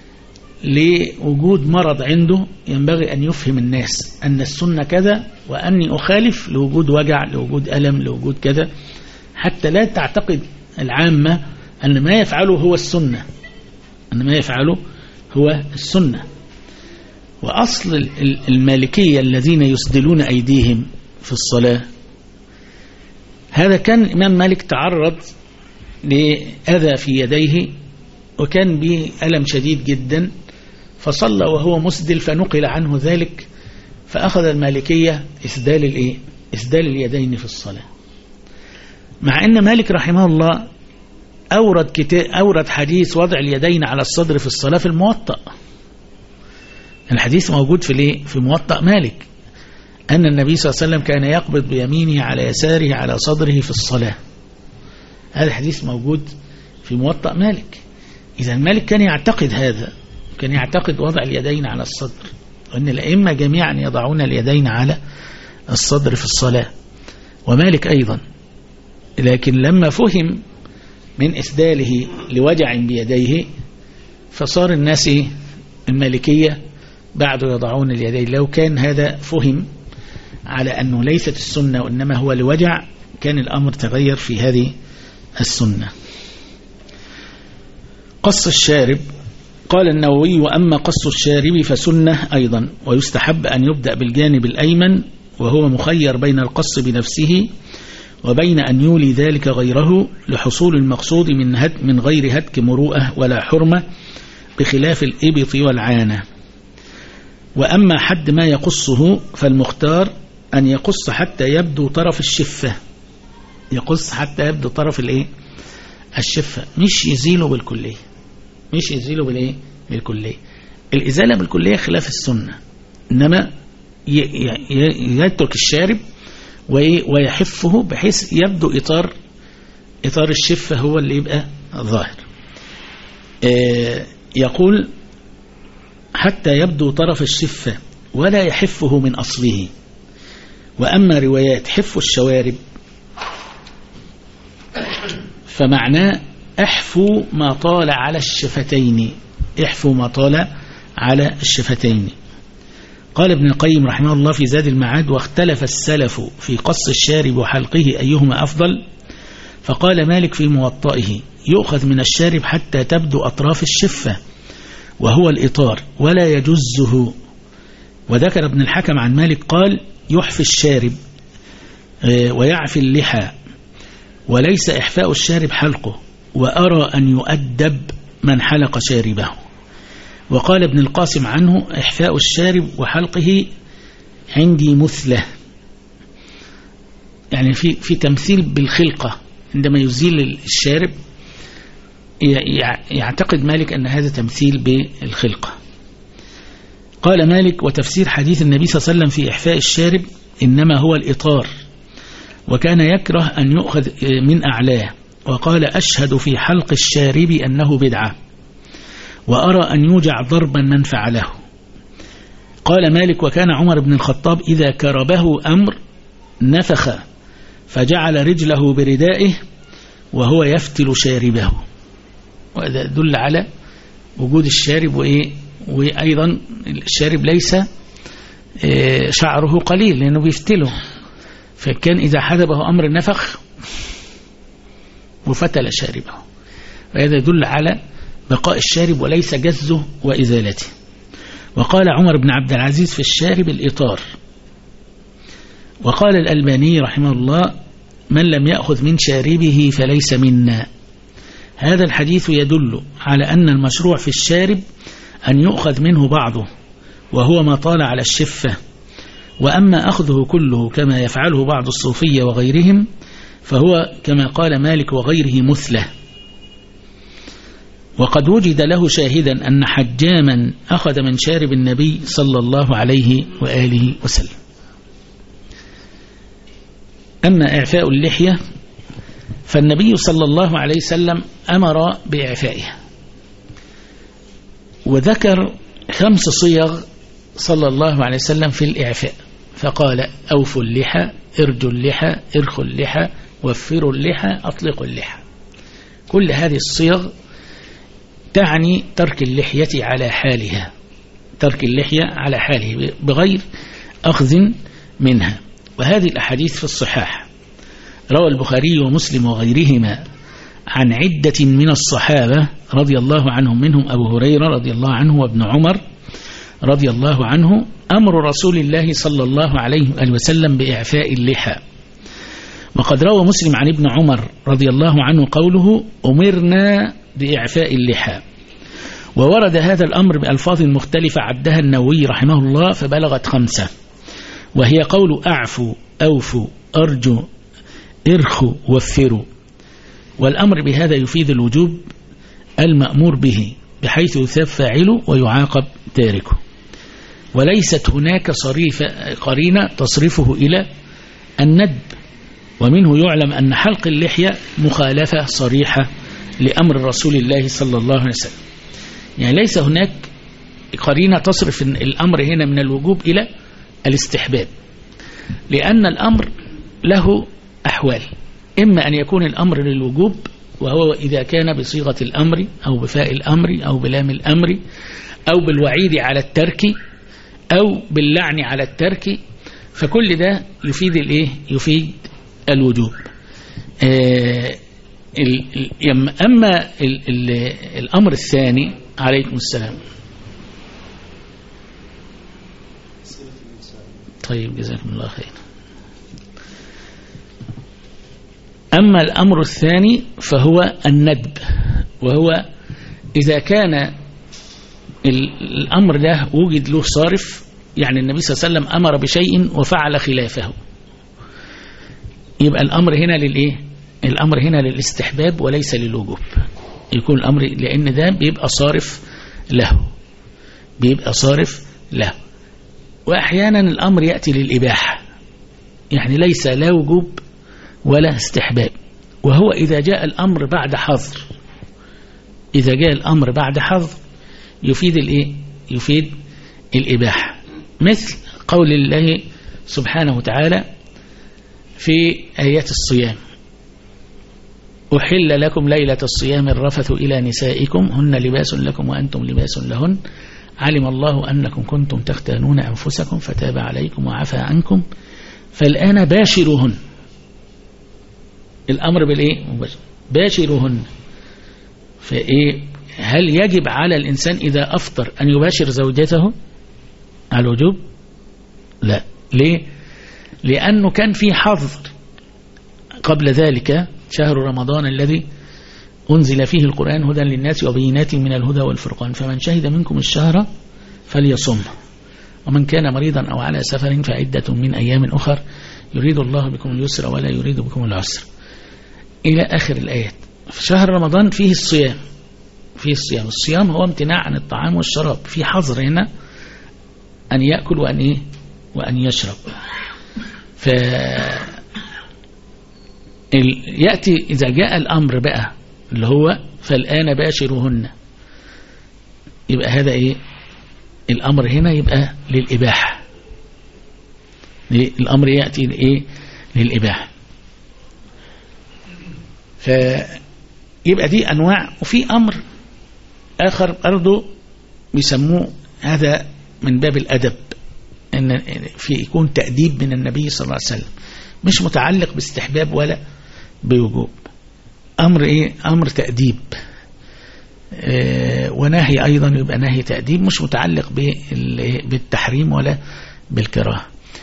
لوجود مرض عنده، ينبغي أن يفهم الناس أن السنة كذا، وأني أخالف لوجود وجع، لوجود ألم، لوجود كذا، حتى لا تعتقد العامة أن ما يفعله هو السنة، أن ما يفعله هو السنة. وأصل المالكية الذين يسدلون أيديهم في الصلاة، هذا كان الإمام مالك تعرض لأذى في يديه وكان به ألم شديد جدا، فصلى وهو مسدل فنقل عنه ذلك، فأخذ المالكية إسدال اليدين في الصلاة. مع أن مالك رحمه الله أورد حديث وضع اليدين على الصدر في الصلاة في الموطأ. الحديث موجود في موطأ مالك، أن النبي صلى الله عليه وسلم كان يقبض بيمينه على يساره على صدره في الصلاة. هذا الحديث موجود في موطأ مالك. إذا مالك كان يعتقد هذا، كان يعتقد وضع اليدين على الصدر، وأن الأئمة جميعا يضعون اليدين على الصدر في الصلاة، ومالك أيضا. لكن لما فهم من إسداله لوجع بيديه فصار الناس المالكية بعد يضعون اليدين. لو كان هذا فهم على أنه ليست السنة وإنما هو لوجع كان الأمر تغير في هذه السنة. قص الشارب، قال النووي: وأما قص الشارب فسنة أيضا، ويستحب أن يبدأ بالجانب الأيمن، وهو مخير بين القص بنفسه وبين أن يولي ذلك غيره لحصول المقصود من غير هتك مروءة ولا حرمة، بخلاف الإبط والعانة. وأما حد ما يقصه فالمختار أن يقص حتى يبدو طرف الشفة، يقص حتى يبدو طرف الشفة، مش يزيله بالكلية، مش يزيله بالكلية. الإزالة بالكلية خلاف السنة، إنما يترك الشارب ويحفه بحيث يبدو إطار الشفة هو اللي يبقى ظاهر. يقول: حتى يبدو طرف الشفة ولا يحفه من أصله. وأما روايات حف الشوارب فمعناه احفوا ما طال على الشفتين، احفوا ما طال على الشفتين. قال ابن القيم رحمه الله في زاد المعاد: واختلف السلف في قص الشارب وحلقه أيهما أفضل، فقال مالك في موطئه: يؤخذ من الشارب حتى تبدو أطراف الشفة وهو الإطار ولا يجزه. وذكر ابن الحكم عن مالك قال: يحفي الشارب ويعفي اللحى، وليس إحفاء الشارب حلقه، وأرى أن يؤدب من حلق شاربه. وقال ابن القاسم عنه: إحفاء الشارب وحلقه عندي مثله، يعني في تمثيل بالخلقة، عندما يزيل الشارب يعتقد مالك أن هذا تمثيل بالخلقة. قال مالك: وتفسير حديث النبي صلى الله عليه وسلم في إحفاء الشارب إنما هو الإطار، وكان يكره أن يؤخذ من أعلاه. وقال: أشهد في حلق الشارب أنه بدعة، وأرى أن يوجع ضربا من فعله. قال مالك: وكان عمر بن الخطاب إذا كربه أمر نفخ فجعل رجله بردائه وهو يفتل شاربه. وهذا يدل على وجود الشارب، وأيضا الشارب ليس شعره قليل لأنه بيفتله، فكان إذا حدبه أمر نفخ وفتل شاربه. وهذا يدل على بقاء الشارب وليس جزه وإزالته. وقال عمر بن عبد العزيز في الشارب الإطار. وقال الألباني رحمه الله: من لم يأخذ من شاربه فليس منا. هذا الحديث يدل على أن المشروع في الشارب أن يؤخذ منه بعضه وهو ما طال على الشفة، وأما أخذه كله كما يفعله بعض الصوفية وغيرهم فهو كما قال مالك وغيره مثله. وقد وجد له شاهدا أن حجاما أخذ من شارب النبي صلى الله عليه وآله وسلم. أما إعفاء اللحية فالنبي صلى الله عليه وسلم أمر بإعفائها، وذكر 5 صيغ صلى الله عليه وسلم في الإعفاء، فقال: أوفوا اللحى، ارجوا اللحى، ارخوا اللحى، وفروا اللحى، أطلقوا اللحى. كل هذه الصيغ تعني ترك اللحية على حالها، ترك اللحية على حاله بغير أخذ منها. وهذه الأحاديث في الصحاح. روى البخاري ومسلم وغيرهما عن عدة من الصحابة رضي الله عنهم، منهم أبو هريرة رضي الله عنه وابن عمر رضي الله عنه، أمر رسول الله صلى الله عليه وسلم بإعفاء اللحى. وقد روى مسلم عن ابن عمر رضي الله عنه قوله أمرنا بإعفاء اللحى. وورد هذا الأمر بألفاظ مختلفة عدها النووي رحمه الله فبلغت 5، وهي قول أعفوا، أوفوا، أرجو، ارخوا، وفروا. والأمر بهذا يفيد الوجوب المأمور به، بحيث يثاب فاعله ويعاقب تاركه، وليست هناك قرينة تصرفه إلى الندب. ومنه يعلم أن حلق اللحية مخالفة صريحة لأمر رسول الله صلى الله عليه وسلم. يعني ليس هناك قرينة تصرف الأمر هنا من الوجوب إلى الاستحباب، لأن الأمر له أحوال، إما أن يكون الأمر للوجوب وهو إذا كان بصيغة الأمر أو بفاء الأمر أو بلام الأمر أو بالوعيد على الترك أو باللعن على الترك، فكل ده يفيد الإيه؟ يفيد الوجوب. أما الأمر الثاني، عليكم السلام. طيب جزاكم الله خير. أما الأمر الثاني فهو الندب، وهو إذا كان الأمر ده وجد له صارف، يعني النبي صلى الله عليه وسلم أمر بشيء وفعل خلافه، يبقى الأمر هنا للإيه؟ الأمر هنا للاستحباب وليس للوجوب. يكون الأمر لأن ده بيبقى صارف له، وأحيانا الأمر يأتي للإباحة، يعني ليس لا وجوب ولا استحباب، وهو إذا جاء الأمر بعد حظر. إذا جاء الأمر بعد حظر يفيد الإيه؟ يفيد الإباحة، مثل قول الله سبحانه وتعالى في آيات الصيام: أحل لكم ليلة الصيام الرفث إلى نسائكم هن لباس لكم وأنتم لباس لهن علم الله أنكم كنتم تختانون أنفسكم فتاب عليكم وعفى عنكم فالآن باشروهن. الأمر بالإيه؟ باشروهن. فإيه؟ هل يجب على الإنسان إذا أفطر أن يباشر زوجته على الوجوب؟ لا. ليه؟ لأنه كان في حظر قبل ذلك: شهر رمضان الذي أنزل فيه القرآن هدى للناس وبينات من الهدى والفرقان فمن شهد منكم الشهر فليصم ومن كان مريضا أو على سفر فعدة من أيام أخر يريد الله بكم اليسر ولا يريد بكم العسر إلى آخر الآيات. في شهر رمضان فيه الصيام، الصيام هو امتناع عن الطعام والشراب، في حظر هنا أن يأكل وأن إيه؟ وأن يشرب. يأتي إذا جاء الأمر بقى اللي هو فالآن باشروهن، يبقى هذا إيه؟ الأمر هنا يبقى للإباحة، الأمر يأتي إيه؟ للإباحة. فيبقى دي أنواع. وفي أمر آخر برضه بيسموه هذا من باب الأدب، إن في يكون تأديب من النبي صلى الله عليه وسلم، مش متعلق باستحباب ولا بوجوب. أمر إيه؟ أمر تأديب، ونهي أيضا يبقى نهي تأديب، مش متعلق بالتحريم ولا بالكراهة.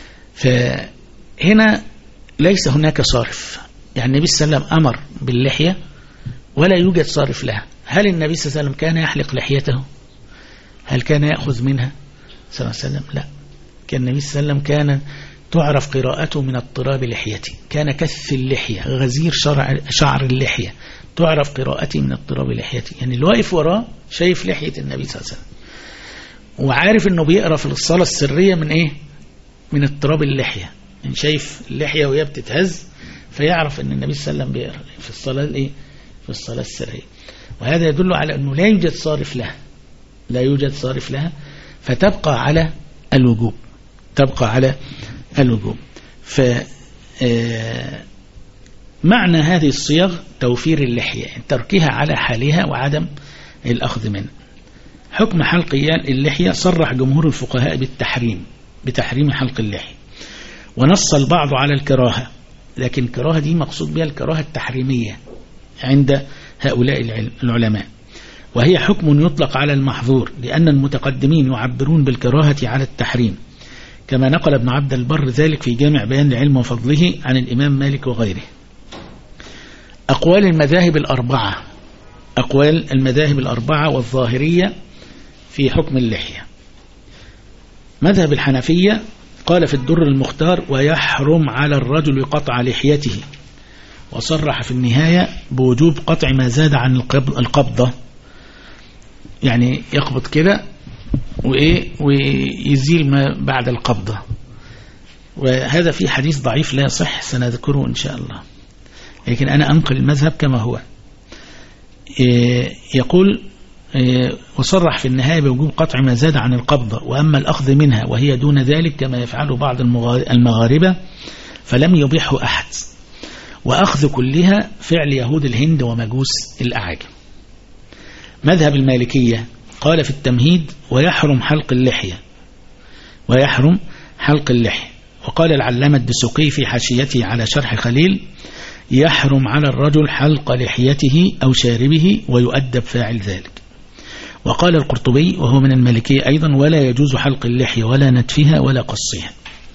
فهنا ليس هناك صارف، يعني النبي صلى الله عليه وسلم أمر باللحية ولا يوجد صارف لها. هل النبي صلى الله عليه وسلم كان يحلق لحيته؟ هل كان يأخذ منها صلى الله عليه وسلم؟ لا. كان النبي صلى الله عليه وسلم كان تعرف قراءته من اضطراب لحيته، كان كث اللحية، غزير شعر اللحية، تعرف قراءته من اضطراب لحيته. يعني اللي واقف وراه شايف لحية النبي صلى الله عليه وسلم، وعارف انه بيقرأ في الصلاة السرية من ايه؟ من اضطراب اللحية، يعني شايف اللحية وهي بتتهز فيعرف ان النبي صلى الله عليه وسلم بيقرأ في الصلاة الايه؟ في الصلاة السرية. وهذا يدل على انه لا يوجد صارف لها، لا يوجد صارف لها، فتبقى على الوجوب، تبقى على الوجوب. معنى هذه الصيغ توفير اللحية، تركها على حالها وعدم الأخذ منه. حكم حلق اللحية: صرح جمهور الفقهاء بتحريم حلق اللحية، ونص البعض على الكراهة، لكن الكراهة دي مقصود بها الكراهة التحريمية عند هؤلاء العلماء، وهي حكم يطلق على المحظور، لأن المتقدمين يعبرون بالكراهة على التحريم، كما نقل ابن عبد البر ذلك في جامع بيان العلم وفضله عن الإمام مالك وغيره. أقوال المذاهب الأربعة والظاهرية في حكم اللحية. مذهب الحنفية قال في الدر المختار: ويحرم على الرجل قطع لحيته، وصرح في النهاية بوجوب قطع ما زاد عن القبضة، يعني يقبض كده ويزيل ما بعد القبضة. وهذا في حديث ضعيف لا يصح سنذكره إن شاء الله، لكن أنا أنقل المذهب كما هو. يقول: وصرح في النهاية بوجوب قطع ما زاد عن القبضة، وأما الأخذ منها وهي دون ذلك كما يفعل بعض المغاربة فلم يبيحه أحد، وأخذ كلها فعل يهود الهند ومجوس الأعاجم. مذهب المالكية قال في التمهيد: ويحرم حلق اللحية. وقال العلامة الدسوقي في حاشيته على شرح خليل: يحرم على الرجل حلق لحيته أو شاربه ويؤدب فاعل ذلك. وقال القرطبي وهو من المالكية أيضا: ولا يجوز حلق اللحية ولا نتفها ولا قصها.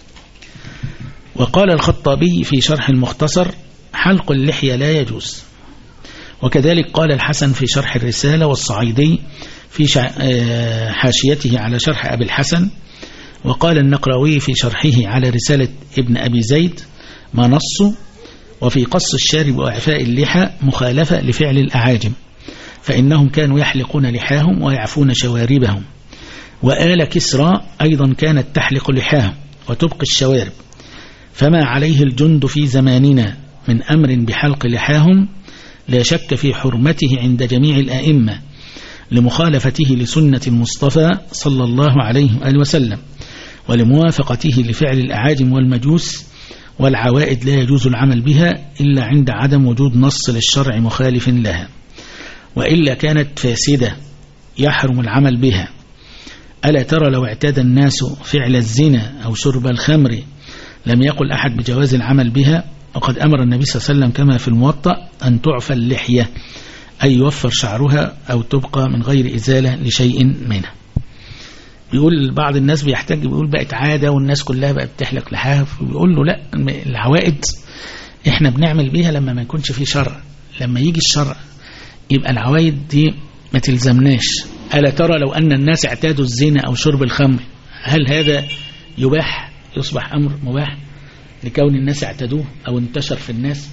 وقال الخطابي في شرح المختصر: حلق اللحية لا يجوز. وكذلك قال الحسن في شرح الرسالة، والصعيدي في حاشيته على شرح أبي الحسن. وقال النقراوي في شرحه على رسالة ابن أبي زيد ما نص: وفي قص الشارب وإعفاء اللحى مخالفة لفعل الأعاجم، فإنهم كانوا يحلقون لحاهم ويعفون شواربهم، وآل كسرى أيضا كانت تحلق لحاهم وتبقي الشوارب، فما عليه الجند في زماننا من أمر بحلق لحاهم لا شك في حرمته عند جميع الآئمة، لمخالفته لسنة المصطفى صلى الله عليه وآله وسلم، ولموافقته لفعل الأعاجم والمجوس والعوائد لا يجوز العمل بها إلا عند عدم وجود نص للشرع مخالف لها، وإلا كانت فاسدة يحرم العمل بها. ألا ترى لو اعتاد الناس فعل الزنا أو شرب الخمر لم يقل أحد بجواز العمل بها. وقد أمر النبي صلى الله عليه وسلم كما في الموطأ أن تعفى اللحية، أي يوفر شعرها أو تبقى من غير إزالة لشيء منها. بيقول بعض الناس بيحتاج، بيقول بقت عادة والناس كلها بقت تحلق لحاها، بيقول له لا، العوائد احنا بنعمل بيها لما ما يكونش في شرع، لما يجي الشرع يبقى العوائد دي ما تلزمناش. ألا ترى لو أن الناس اعتادوا الزنا أو شرب الخمر، هل هذا يباح، يصبح أمر مباح لكون الناس اعتادوه أو انتشر في الناس؟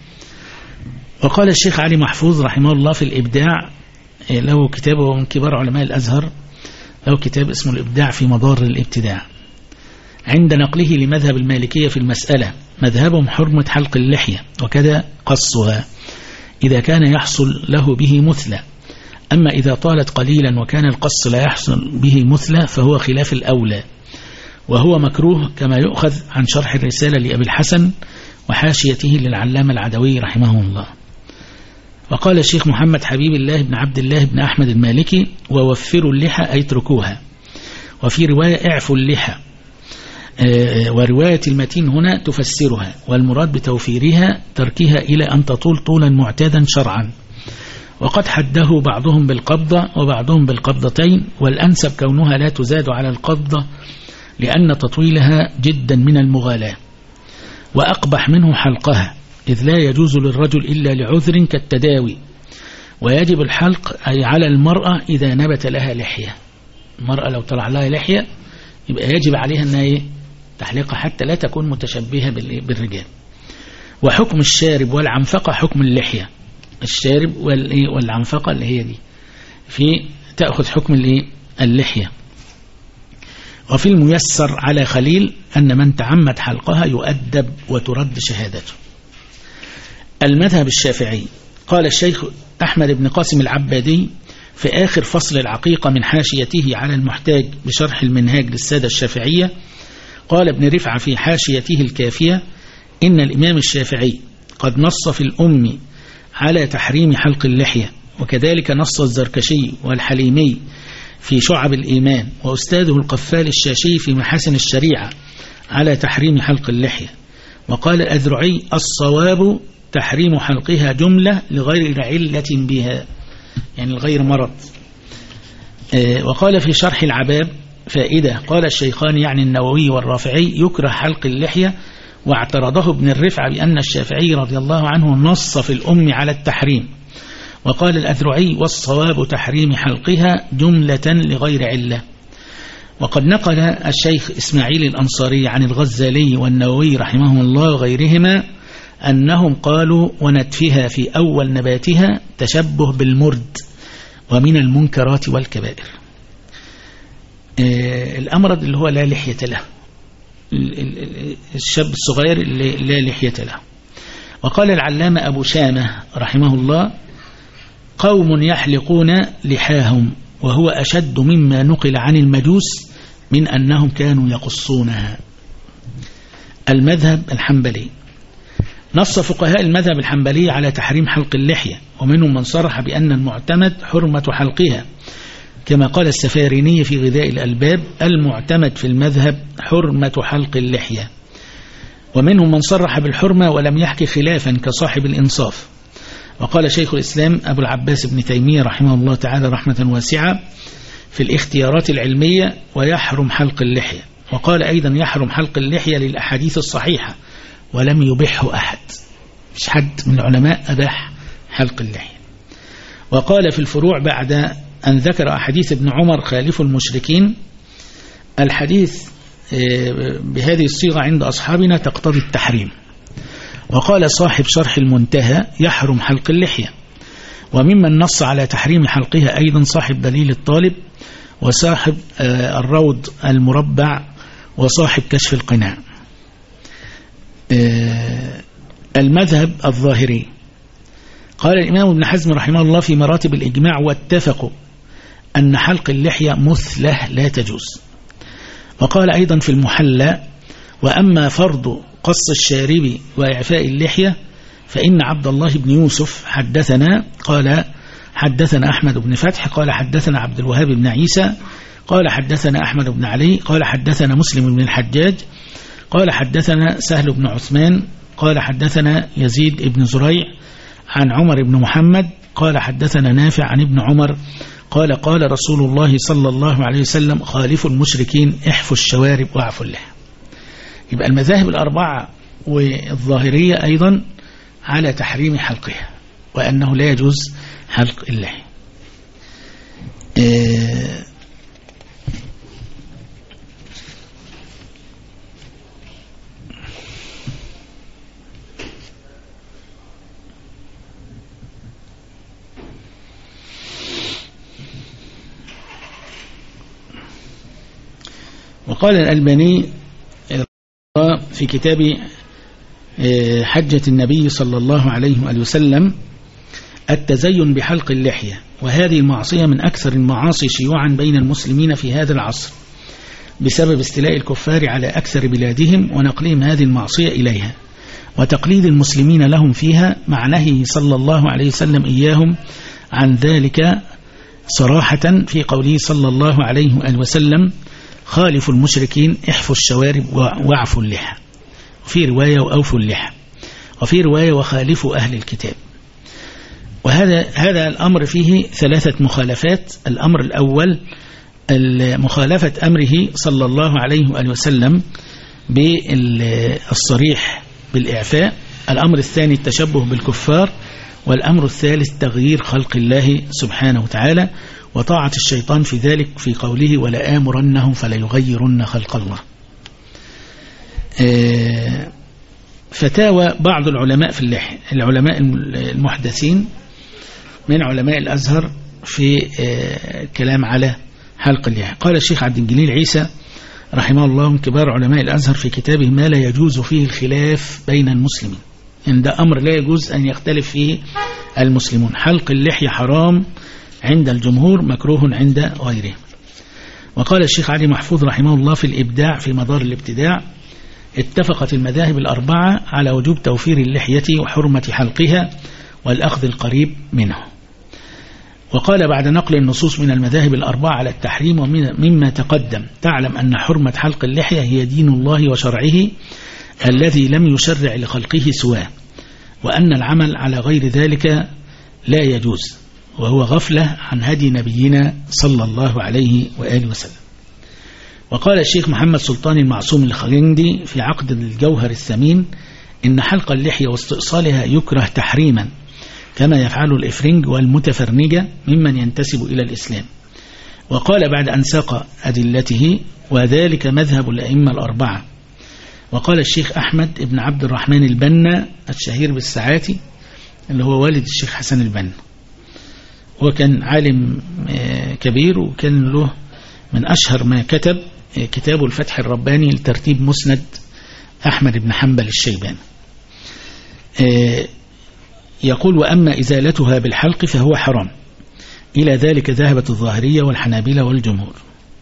وقال الشيخ علي محفوظ رحمه الله في الإبداع، له كتابه من كبار علماء الأزهر، له كتاب اسمه الإبداع في مضار الابتداع، عند نقله لمذهب المالكية في المسألة: مذهبهم حرمة حلق اللحية وكذا قصها إذا كان يحصل له به مثلى، أما إذا طالت قليلا وكان القص لا يحصل به مثلى فهو خلاف الأولى، وهو مكروه كما يؤخذ عن شرح الرسالة لأبي الحسن وحاشيته للعلامة العدوي رحمه الله. وقال الشيخ محمد حبيب الله بن عبد الله بن أحمد المالكي: ووفروا اللحى أي اتركوها. وفي رواية: اعفوا اللحى. ورواية المتين هنا تفسرها، والمراد بتوفيرها تركها إلى أن تطول طولا معتادا شرعا. وقد حده بعضهم بالقبضة وبعضهم بالقبضتين، والأنسب كونها لا تزاد على القبضة لأن تطويلها جدا من المغالاة، وأقبح منه حلقها، إذ لا يجوز للرجل إلا لعذر كالتداوي، ويجب الحلق أي على المرأة إذا نبت لها لحية. المرأة لو طلع لها لحية يبقى يجب عليها أنها تحلقها حتى لا تكون متشبهة بالرجال. وحكم الشارب والعنفقة حكم اللحية، الشارب والعنفقة اللي هي دي في تأخذ حكم اللحية. وفي الميسر على خليل أن من تعمد حلقها يؤدب وترد شهادته. المذهب الشافعي قال الشيخ أحمد بن قاسم العبادي في آخر فصل العقيقة من حاشيته على المحتاج بشرح المنهاج للسادة الشافعية، قال ابن رفعة في حاشيته الكافية: إن الإمام الشافعي قد نص في الأم على تحريم حلق اللحية، وكذلك نص الزركشي والحليمي في شعب الإيمان، وأستاذه القفال الشاشي في محاسن الشريعة على تحريم حلق اللحية، وقال الأذرعي الصواب تحريم حلقها جملة لغير علة بها، يعني الغير مرض. وقال في شرح العباب فائدة، قال الشيخان يعني النووي والرافعي يكره حلق اللحية، واعترضه ابن الرفع بأن الشافعي رضي الله عنه نص في الأم على التحريم. وقال الأذرعي والصواب تحريم حلقها جملة لغير علة. وقد نقل الشيخ إسماعيل الأنصاري عن الغزالي والنووي رحمهم الله وغيرهما أنهم قالوا ونتفها في أول نباتها تشبه بالمرد ومن المنكرات والكبائر. الأمرد اللي هو لا لحية له، الشاب الصغير اللي لا لحية له. وقال العلامة أبو شامة رحمه الله قوم يحلقون لحاهم وهو أشد مما نقل عن المجوس من أنهم كانوا يقصونها. المذهب الحنبلي، نص فقهاء المذهب الحنبلي على تحريم حلق اللحية، ومنهم من صرح بأن المعتمد حرمة حلقها، كما قال السفاريني في غذاء الألباب المعتمد في المذهب حرمة حلق اللحية. ومنهم من صرح بالحرمة ولم يحكي خلافا كصاحب الإنصاف. وقال شيخ الإسلام أبو العباس بن تيمية رحمه الله تعالى رحمة واسعة في الاختيارات العلمية ويحرم حلق اللحية. وقال أيضا يحرم حلق اللحية للأحاديث الصحيحة ولم يبحه أحد، مش حد من العلماء أباح حلق اللحية. وقال في الفروع بعد أن ذكر أحاديث ابن عمر خالف المشركين، الحديث بهذه الصيغة عند أصحابنا تقتضي التحريم. وقال صاحب شرح المنتهى يحرم حلق اللحية. وممن نص على تحريم حلقها أيضا صاحب دليل الطالب وصاحب الروض المربع وصاحب كشف القناع. المذهب الظاهري، قال الإمام ابن حزم رحمه الله في مراتب الإجماع واتفقوا أن حلق اللحية مثله لا تجوز. وقال أيضا في المحلى وأما فرض قص الشارب وإعفاء اللحية فإن عبد الله بن يوسف حدثنا، قال حدثنا أحمد بن فتح قال حدثنا عبد الوهاب بن عيسى قال حدثنا أحمد بن علي قال حدثنا مسلم بن الحجاج قال حدثنا سهل بن عثمان قال حدثنا يزيد بن زريع عن عمر بن محمد قال حدثنا نافع عن ابن عمر قال قال رسول الله صلى الله عليه وسلم خالفوا المشركين احفوا الشوارب واعفوا اللحى. يبقى المذاهب الأربعة والظاهرية أيضا على تحريم حلقها وأنه لا يجوز حلق اللحى. وقال الألباني في كتاب حجة النبي صلى الله عليه وآله وسلم التزين بحلق اللحية، وهذه المعصية من أكثر المعاصي شيوعا بين المسلمين في هذا العصر بسبب استيلاء الكفار على أكثر بلادهم ونقلهم هذه المعصية إليها وتقليد المسلمين لهم فيها، مع نهيه صلى الله عليه وسلم إياهم عن ذلك صراحة في قوله صلى الله عليه وآله وسلم خالفوا المشركين احفوا الشوارب واعفوا اللحى، وفي رواية وأوفوا اللحى، وفي رواية وخالفوا أهل الكتاب. وهذا الأمر فيه ثلاثة مخالفات. الأمر الأول مخالفة أمره صلى الله عليه وآله وسلم بالصريح بالإعفاء. الأمر الثاني التشبه بالكفار. والأمر الثالث تغيير خلق الله سبحانه وتعالى وطاعة الشيطان في ذلك في قوله ولا آمرنهم فلا يغيرن خلق الله. فتاوى بعض العلماء في اللحية، العلماء المحدثين من علماء الأزهر في كلام على حلق اللحية. قال الشيخ عبد الجليل عيسى رحمه الله من كبار علماء الأزهر في كتابه ما لا يجوز فيه الخلاف بين المسلمين، يعني ده أمر لا يجوز أن يختلف فيه المسلمون. حلق اللحية حرام عند الجمهور، مكروه عند غيره. وقال الشيخ علي محفوظ رحمه الله في الإبداع في مدار الابتداع اتفقت المذاهب الأربعة على وجوب توفير اللحية وحرمة حلقها والأخذ القريب منه. وقال بعد نقل النصوص من المذاهب الأربعة على التحريم ومما تقدم تعلم أن حرمة حلق اللحية هي دين الله وشرعه الذي لم يشرع لخلقه سواه، وأن العمل على غير ذلك لا يجوز، وهو غفلة عن هدي نبينا صلى الله عليه وآله وسلم. وقال الشيخ محمد سلطان المعصوم الخرندي في عقد الجوهر الثمين: إن حلق اللحية واستئصالها يكره تحريما، كما يفعل الإفرنج والمتفرنجة ممن ينتسب إلى الإسلام. وقال بعد أن ساق أدلته: وذلك مذهب الأئمة الأربعة. وقال الشيخ أحمد بن عبد الرحمن البنا الشهير بالساعاتي، اللي هو والد الشيخ حسن البنا، وكان عالم كبير، وكان له من أشهر ما كتب كتاب الفتح الرباني لترتيب مسند أحمد بن حنبل الشيباني. يقول: وأما إزالتها بالحلق فهو حرام. إلى ذلك ذهبت الظاهرية والحنابلة والجمهور.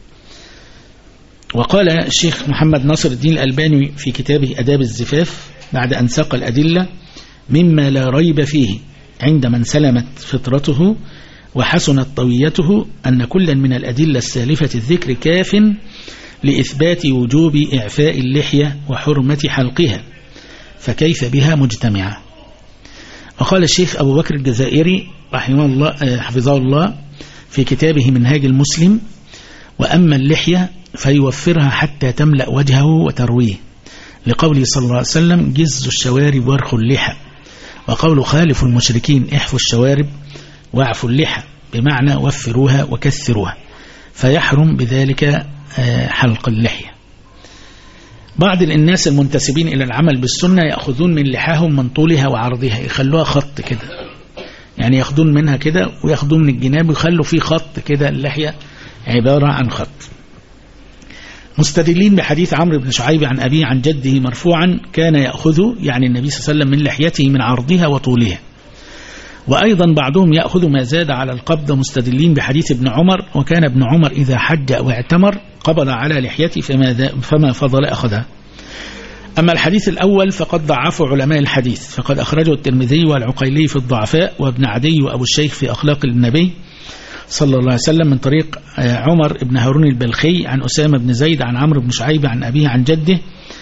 وقال الشيخ محمد ناصر الدين الألباني في كتابه أداب الزفاف بعد أن ساق الأدلة: مما لا ريب فيه عند من سلمت فطرته وحسنت طويته أن كلا من الأدلة السالفة الذكر كاف لإثبات وجوب إعفاء اللحية وحرمة حلقها، فكيف بها مجتمعة. وقال الشيخ أبو بكر الجزائري رحمه الله حفظه الله في كتابه منهاج المسلم: وأما اللحية فيوفرها حتى تملأ وجهه وترويه، لقوله صلى الله عليه وسلم: جز الشوارب وارخوا اللحى، وقول خالف المشركين احفوا الشوارب واعفوا اللحى، بمعنى وفروها وكثروها، فيحرم بذلك حلق اللحية. بعض الناس المنتسبين إلى العمل بالسنة يأخذون من لحاهم من طولها وعرضها، يخلوها خط كده، يعني ياخدون منها كده وياخدون من الجناب ويخلوا فيه خط كده، اللحية عبارة عن خط. مستدلين بحديث عمرو بن شعيب عن أبيه عن جده مرفوعا: كان يأخذ، يعني النبي صلى الله عليه وسلم، من لحيته من عرضها وطولها. وأيضا بعضهم يأخذ ما زاد على القبض، مستدلين بحديث ابن عمر: وكان ابن عمر إذا حج أو اعتمر قبض على لحيته فما فضل أخذها. أما الحديث الأول فقد ضعفه علماء الحديث، فقد أخرجه الترمذي والعقيلي في الضعفاء، وابن عدي وأبو الشيخ في أخلاق النبي صلى الله عليه وسلم من طريق عمر بن هارون البلخي عن أسامة بن زيد عن عمرو بن شعيب عن أبيه عن جده: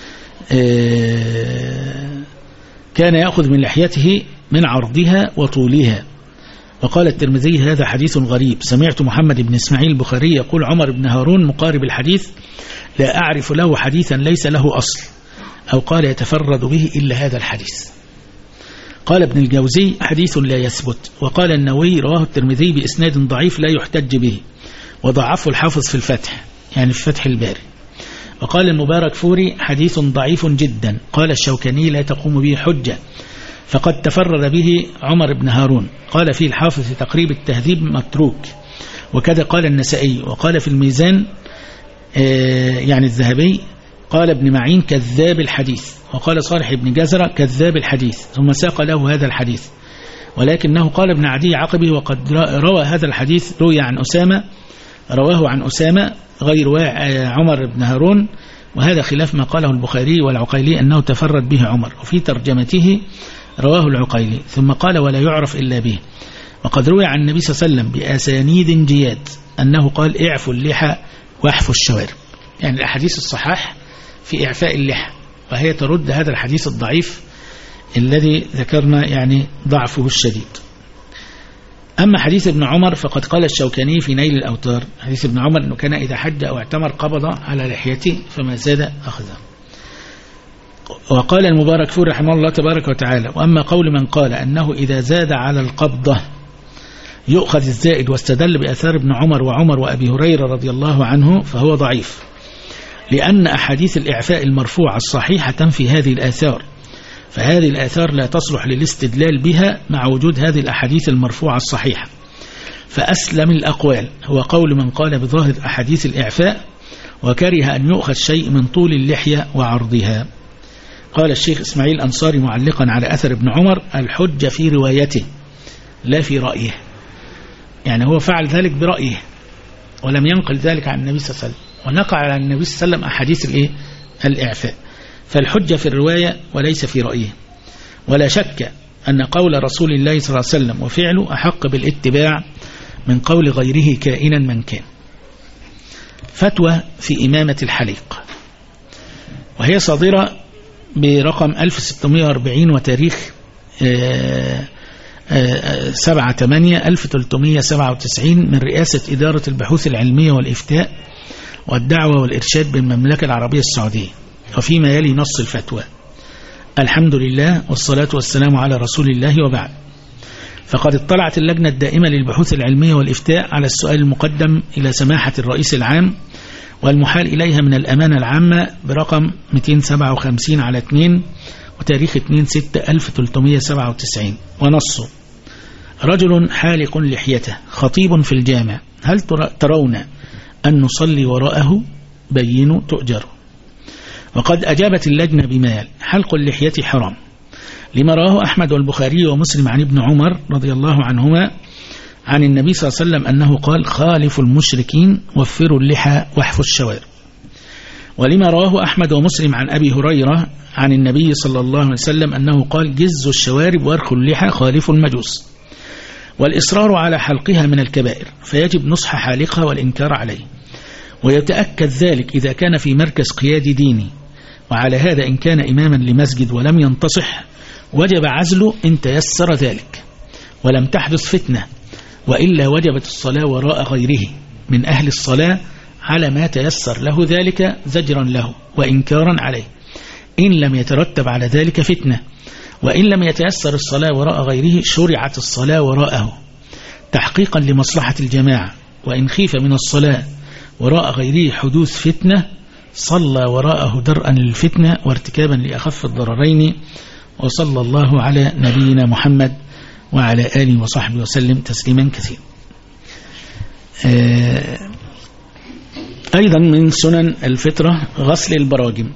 كان يأخذ من لحيته من عرضها وطولها. وقال الترمذي: هذا حديث غريب، سمعت محمد بن إسماعيل البخاري يقول عمر بن هارون مقارب الحديث، لا أعرف له حديثا ليس له أصل، أو قال يتفرد به إلا هذا الحديث. قال ابن الجوزي: حديث لا يثبت. وقال النووي: رواه الترمذي بإسناد ضعيف لا يحتج به، وضعفه الحافظ في الفتح، يعني في فتح الباري. وقال المبارك فوري: حديث ضعيف جدا. قال الشوكاني: لا تقوم به حجة، فقد تفرد به عمر بن هارون. قال فيه الحافظ في تقريب التهذيب: متروك. وكذا قال النسائي. وقال في الميزان يعني الذهبي: قال ابن معين: كذاب الحديث. وقال صالح بن جزرة: كذاب الحديث، ثم ساق له هذا الحديث. ولكنه قال ابن عدي عقبه: وقد روى هذا الحديث رواه عن أسامة غير عمر بن هارون، وهذا خلاف ما قاله البخاري والعقيلي أنه تفرد به عمر، وفي ترجمته رواه العقيلي. ثم قال: ولا يعرف إلا به. وقد روى عن النبي صلى الله عليه وسلم بأسانيد جياد أنه قال: اعفوا اللحى واحفوا الشوارب، يعني الأحاديث الصحاح في إعفاء اللحى، وهي ترد هذا الحديث الضعيف الذي ذكرنا يعني ضعفه الشديد. أما حديث ابن عمر فقد قال الشوكاني في نيل الأوتار: حديث ابن عمر أنه كان إذا حج أو اعتمر قبض على لحيته فما زاد أخذه. وقال المبارك فور رحمه الله تبارك وتعالى: وأما قول من قال أنه إذا زاد على القبضة يؤخذ الزائد واستدل بأثار ابن عمر وعمر وأبي هريرة رضي الله عنه فهو ضعيف، لأن أحاديث الإعفاء المرفوعة الصحيحة تنفي هذه الآثار، فهذه الآثار لا تصلح للاستدلال بها مع وجود هذه الأحاديث المرفوعة الصحيحة. فأسلم الأقوال هو قول من قال بظاهر أحاديث الإعفاء وكره أن يؤخذ شيء من طول اللحية وعرضها. قال الشيخ إسماعيل الأنصاري معلقا على أثر ابن عمر: الحجة في روايته لا في رأيه، يعني هو فعل ذلك برأيه ولم ينقل ذلك عن النبي صلى الله عليه وسلم، ونقل عن النبي صلى الله عليه وسلم أحاديث الإعفاء، فالحجة في الرواية وليس في رأيه. ولا شك أن قول رسول الله صلى الله عليه وسلم وفعله أحق بالاتباع من قول غيره كائنا من كان. فتوى في إمامة الحليق، وهي صادرة برقم 1640 وتاريخ 7/8/1397 من رئاسة إدارة البحوث العلمية والإفتاء والدعوة والإرشاد بالمملكة العربية السعودية، وفيما يلي نص الفتوى. الحمد لله والصلاة والسلام على رسول الله، وبعد. فقد اطلعت اللجنة الدائمة للبحوث العلمية والإفتاء على السؤال المقدم إلى سماحة الرئيس العام والمحال إليها من الأمانة العامة برقم 257/2 وتاريخ 2/6/1397، ونصه: رجل حالق لحيته خطيب في الجامع، هل ترون أن نصلي وراءه؟ بينوا تؤجر. وقد أجابت اللجنة بما: حلق اللحية حرام، لما رواه أحمد والبخاري ومسلم عن ابن عمر رضي الله عنهما عن النبي صلى الله عليه وسلم أنه قال: خالفوا المشركين وفروا اللحى واحفوا الشوارب. ولما رواه أحمد ومسلم عن أبي هريرة عن النبي صلى الله عليه وسلم أنه قال: جزوا الشوارب وارخوا اللحى خالفوا المجوس. والإصرار على حلقها من الكبائر، فيجب نصح حالقها والإنكار عليه، ويتأكد ذلك إذا كان في مركز قيادي ديني. وعلى هذا إن كان إماما لمسجد ولم ينتصح وجب عزله إن تيسر ذلك ولم تحدث فتنة، وإلا وجبت الصلاة وراء غيره من أهل الصلاة على ما تيسر له ذلك زجرا له وإنكارا عليه، إن لم يترتب على ذلك فتنة. وإن لم يتيسر الصلاة وراء غيره شرعت الصلاة وراءه تحقيقا لمصلحة الجماعة. وإن خيف من الصلاة وراء غيره حدوث فتنة صلى وراءه درءا للفتنة وارتكابا لأخف الضررين. وصلى الله على نبينا محمد وعلى آله وصحبه وسلم تسليما كثيرا. أيضا من سنن الفطرة غسل البراجم.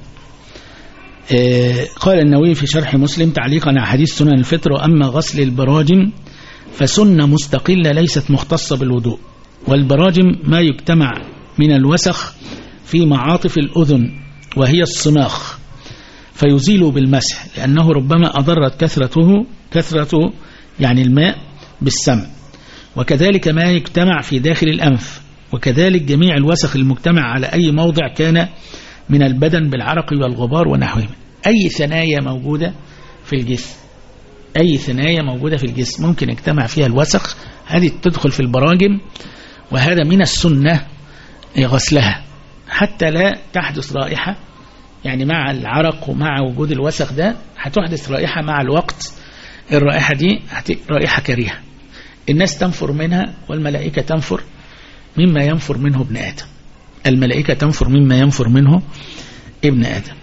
قال النووي في شرح مسلم تعليقا على حديث سنن الفطرة: أما غسل البراجم فسنة مستقلة ليست مختصة بالوضوء. والبراجم ما يجتمع من الوسخ في معاطف الأذن وهي الصماخ، فيزيل بالمسح، لأنه ربما أضرت كثرته يعني الماء بالسمع. وكذلك ما يجتمع في داخل الأنف، وكذلك جميع الوسخ المجتمع على أي موضع كان من البدن بالعرق والغبار ونحوه. أي ثنايا موجودة في الجسم، أي ثنايا موجودة في الجسم ممكن يجتمع فيها الوسخ، هذه تدخل في البراجم. وهذا من السنة غسلها حتى لا تحدث رائحة، يعني مع العرق ومع وجود الوسخ ده هتحدث رائحة مع الوقت. الرائحة دي رائحة كريهة الناس تنفر منها، والملائكة تنفر مما ينفر منه ابن آدم. الملائكة تنفر مما ينفر منه ابن آدم.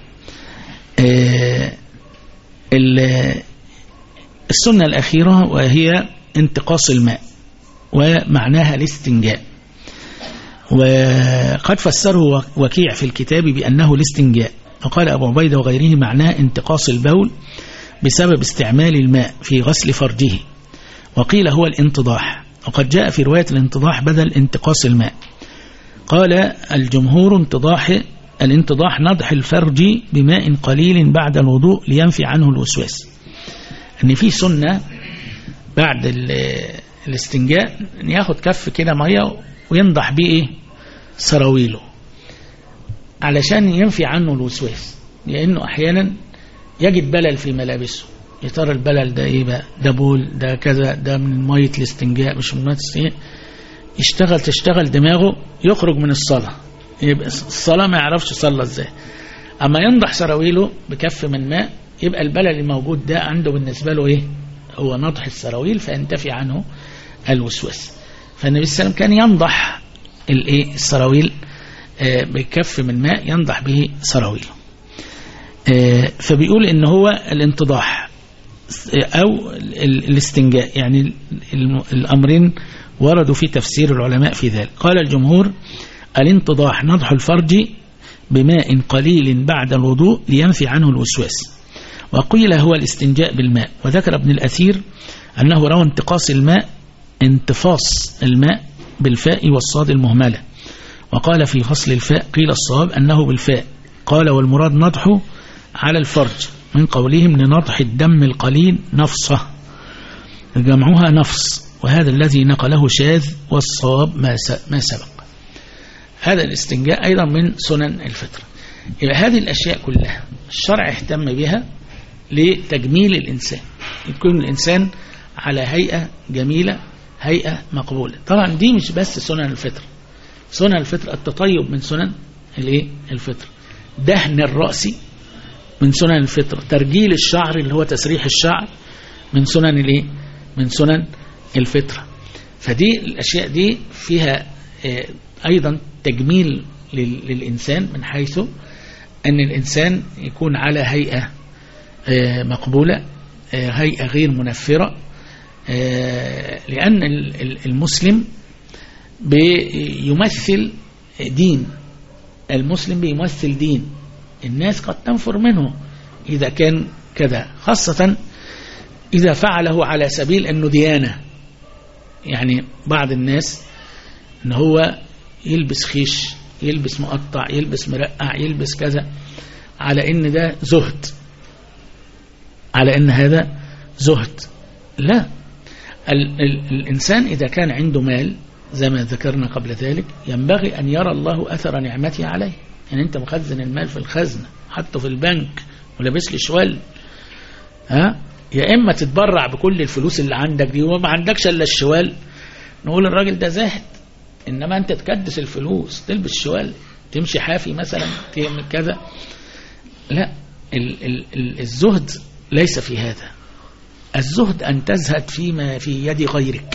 السنة الأخيرة وهي انتقاص الماء، ومعناها الاستنجاء. وقد فسره وكيع في الكتاب بأنه الاستنجاء، وقال أبو عبيدة وغيره معناه انتقاص البول بسبب استعمال الماء في غسل فرجه، وقيل هو الانتضاح، وقد جاء في رواية الانتضاح بدل انتقاص الماء. قال الجمهور الانتضاح نضح الفرج بماء قليل بعد الوضوء لينفي عنه الوسواس. ان في سنة بعد الاستنجاء ان ياخد كف كده مية وينضح بيه سراويله علشان ينفي عنه الوسواس، لانه احيانا يجد بلل في ملابسه. يا ترى البلل ده ايه بقى؟ ده بول، ده كذا، ده من مية الاستنجاء مش من مية الاستنجاء. تشتغل دماغه، يخرج من الصلاة، يبقى الصلاة ما يعرفش يصلى ازاي. اما ينضح سراويله بكف من ماء يبقى البلل الموجود ده عنده بالنسبة له ايه؟ هو نضح السراويل فينتفي عنه الوسواس. فالنبي صلى الله عليه وسلم كان ينضح السراويل بكف من ماء ينضح به سراويله. فبيقول ان هو الانتضاح او الاستنجاء، يعني الامرين وردوا في تفسير العلماء في ذلك. قال الجمهور الانتضاح نضح الفرج بماء قليل بعد الوضوء لينفي عنه الوسواس، وقيل هو الاستنجاء بالماء. وذكر ابن الأثير أنه روى انتقاص الماء انتفاص الماء بالفاء والصاد المهملة، وقال في فصل الفاء قيل الصواب أنه بالفاء. قال والمراد نضحه على الفرج من قولهم لنضح الدم القليل نفصه، جمعها نفص، وهذا الذي نقله شاذ والصواب ما سبق. هذا الاستنجاء أيضا من سنن الفطرة. يبقى هذه الأشياء كلها الشرع اهتم بها لتجميل الإنسان، يكون الإنسان على هيئة جميلة، هيئة مقبولة. طبعا دي مش بس سنن الفطر، سنن الفطر التطيب من سنن الفطر، دهن الرأس من سنن الفطر، ترجيل الشعر اللي هو تسريح الشعر من سنن من سنن الفطرة. فدي الأشياء دي فيها أيضا تجميل للإنسان من حيث أن الإنسان يكون على هيئة مقبولة، هيئة غير منفرة، لأن المسلم بيمثل دين، المسلم بيمثل دين، الناس قد تنفر منه إذا كان كذا، خاصة إذا فعله على سبيل أنه ديانة. يعني بعض الناس أنه هو يلبس خيش، يلبس مقطع، يلبس مرقع، يلبس كذا، على أن ده زهد، على أن هذا زهد. لا، الإنسان إذا كان عنده مال زي ما ذكرنا قبل ذلك ينبغي أن يرى الله أثر نعمته عليه. يعني أنت مخزن المال في الخزنة، حطه في البنك ولابس لي شوال، يا إما تتبرع بكل الفلوس اللي عندك دي وما عندكش إلا الشوال، نقول الراجل ده زاهد. إنما أنت تكدس الفلوس، تلبس شوال، تمشي حافي مثلا، تعمل كذا. لا، الزهد ليس في هذا. الزهد أن تزهد فيما في يد غيرك،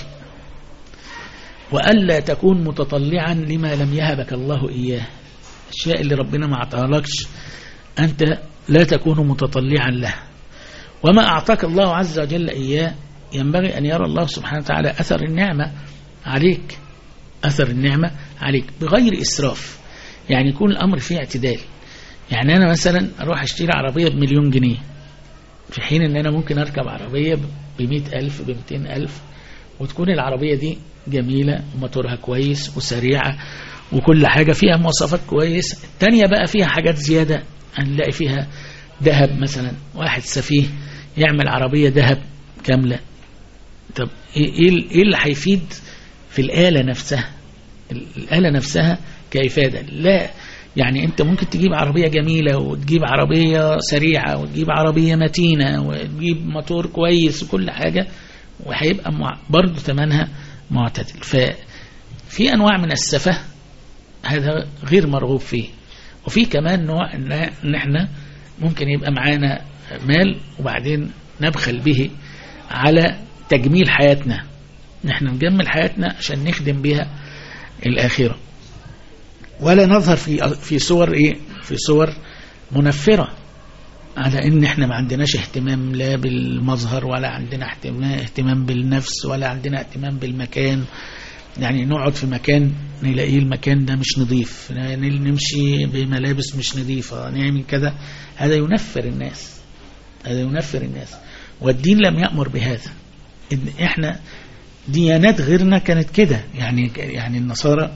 وألا تكون متطلعا لما لم يهبك الله إياه. الشيء اللي ربنا ما أعطاهالكش أنت لا تكون متطلعا له، وما أعطاك الله عز وجل إياه ينبغي أن يرى الله سبحانه وتعالى أثر النعمة عليك، أثر النعمة عليك بغير إسراف. يعني يكون الأمر فيه اعتدال. يعني أنا مثلا أروح أشتري عربية ب1,000,000 جنيه، في حين أن أنا ممكن أركب عربية ب100,000 ب200,000 وتكون العربية دي جميلة وموتورها كويس وسريعة وكل حاجة فيها مواصفات كويس. التانية بقى فيها حاجات زيادة، هنلاقي فيها ذهب مثلا، واحد سفيه يعمل عربية ذهب كاملة. طب إيه اللي هيفيد في الآلة نفسها؟ الآلة نفسها كإفادة لا. يعني أنت ممكن تجيب عربية جميلة وتجيب عربية سريعة وتجيب عربية متينة وتجيب موتور كويس وكل حاجة، وهيبقى برضو ثمنها معتدل. ففي أنواع من السفه هذا غير مرغوب فيه. وفي كمان نوع ان احنا ممكن يبقى معانا مال وبعدين نبخل به على تجميل حياتنا، نحن نجمل حياتنا عشان نخدم بها الآخرة، ولا نظهر في صور في صور منفرة، على ان احنا ما عندناش اهتمام لا بالمظهر ولا عندنا اهتمام بالنفس ولا عندنا اهتمام بالمكان. يعني نقعد في مكان نلاقيه المكان ده مش نظيف، نمشي بملابس مش نظيفة، نعمل كذا، هذا ينفر الناس، هذا ينفر الناس. والدين لم يأمر بهذا. احنا ديانات غيرنا كانت كده. يعني النصارى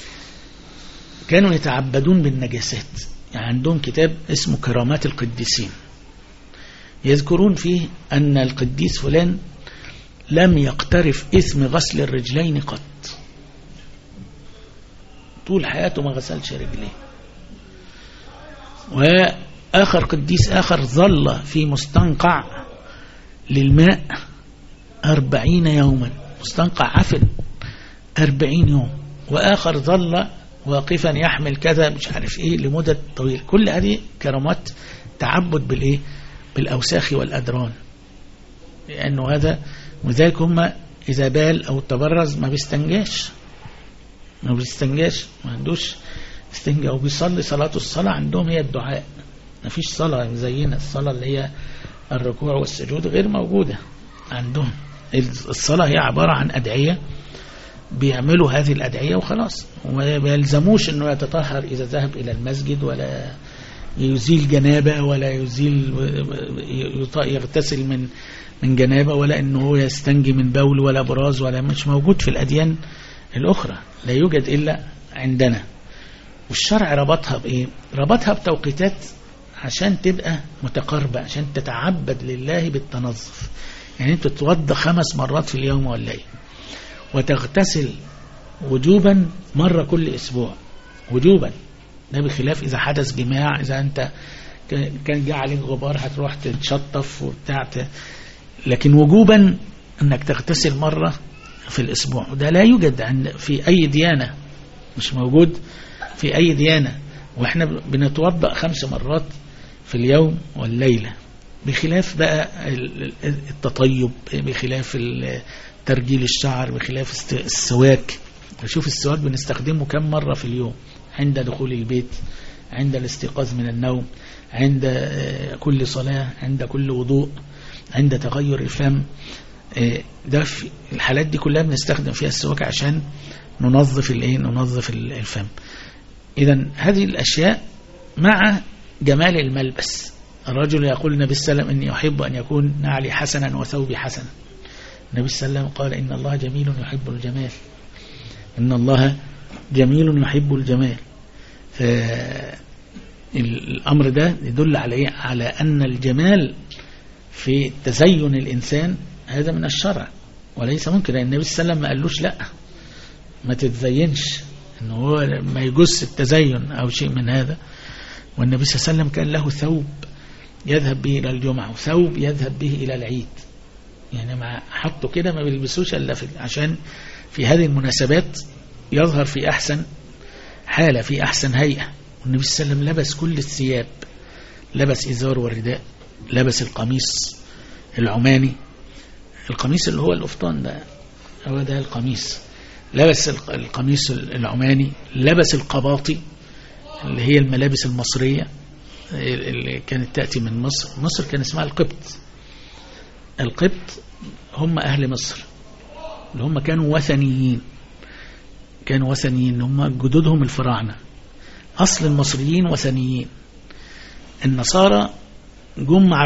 كانوا يتعبدون بالنجاسات. يعني عندهم كتاب اسمه كرامات القديسين، يذكرون فيه أن القديس فلان لم يقترف إثم غسل الرجلين قط، طول حياته ما غسلش رجليه. وآخر قديس آخر ظل في مستنقع للماء 40 يوما، مستنقع عفن 40 يوم. وآخر ظل واقفا يحمل كذا مش عارف ايه لمدة طويلة. كل هذه كرامات تعبد بالأوساخ والأدران، لأنه هذا. وذلك هم إذا بال أو تبرز ما بيستنجاش، ما عندوش استنجاء، وبيصلي الصلاة عندهم هي الدعاء. ما فيش صلاة زينا، الصلاة اللي هي الركوع والسجود غير موجودة عندهم. الصلاة هي عبارة عن أدعية، بيعملوا هذه الأدعية وخلاص، وما بيلزموش أنه يتطهر إذا ذهب إلى المسجد، ولا يزيل جنابة، ولا يغتسل من جنابة، ولا أنه يستنجي من بول ولا براز، ولا مش موجود في الأديان الأخرى، لا يوجد إلا عندنا. والشرع ربطها بإيه؟ ربطها بتوقيتات عشان تبقى متقاربة، عشان تتعبد لله بالتنظف. يعني أنت تتوضى 5 مرات في اليوم والليل، وتغتسل وجوبا مرة كل أسبوع وجوبا، ده بخلاف إذا حدث جماع، إذا أنت كان جاء عليك غبار هتروح تتشطف وبتاع، لكن وجوبا أنك تغتسل مرة في الأسبوع، وده لا يوجد في أي ديانة، مش موجود في أي ديانة. وإحنا بنتوضأ 5 مرات في اليوم والليلة، بخلاف بقى التطيب، بخلاف ترجيل الشعر، بخلاف السواك. شوف السواك بنستخدمه كم مرة في اليوم، عند دخول البيت، عند الاستيقاظ من النوم، عند كل صلاة، عند كل وضوء، عند تغير الفم. ده في الحالات دي كلها بنستخدم فيها السواك عشان ننظف الفم. إذن هذه الأشياء مع جمال الملبس. الرجل يقول النبي صلى الله عليه وسلم إني أحب أن يكون نعلي حسنا وثوبي حسنا. النبي صلى الله عليه وسلم قال إن الله جميل يحب الجمال، إن الله جميل يحب الجمال. الأمر ده يدل على أن الجمال في تزين الإنسان هذا من الشرع وليس ممكن. النبي صلى الله عليه وسلم ما قالوش لا ما تتزينش، إنه هو ما يجوز التزين أو شيء من هذا. والنبي صلى الله عليه وسلم كان له ثوب يذهب به إلى الجمعة وثوب يذهب به إلى العيد، يعني مع حطه كده ما بيلبسوش إلا عشان في هذه المناسبات يظهر في أحسن حالة، في أحسن هيئة. والنبي صلى الله عليه وسلم لبس كل الثياب، لبس إزار ورداء، لبس القميص العماني، القميص اللي هو القفطان ده، هو ده القميص، لبس القميص العماني، لبس القباطي اللي هي الملابس المصرية اللي كانت تأتي من مصر. مصر كان اسمها القبط. القبط هم أهل مصر اللي هم كانوا وثنيين، اللي هم جدودهم الفراعنة. أصل المصريين وثنيين. النصارى جم مع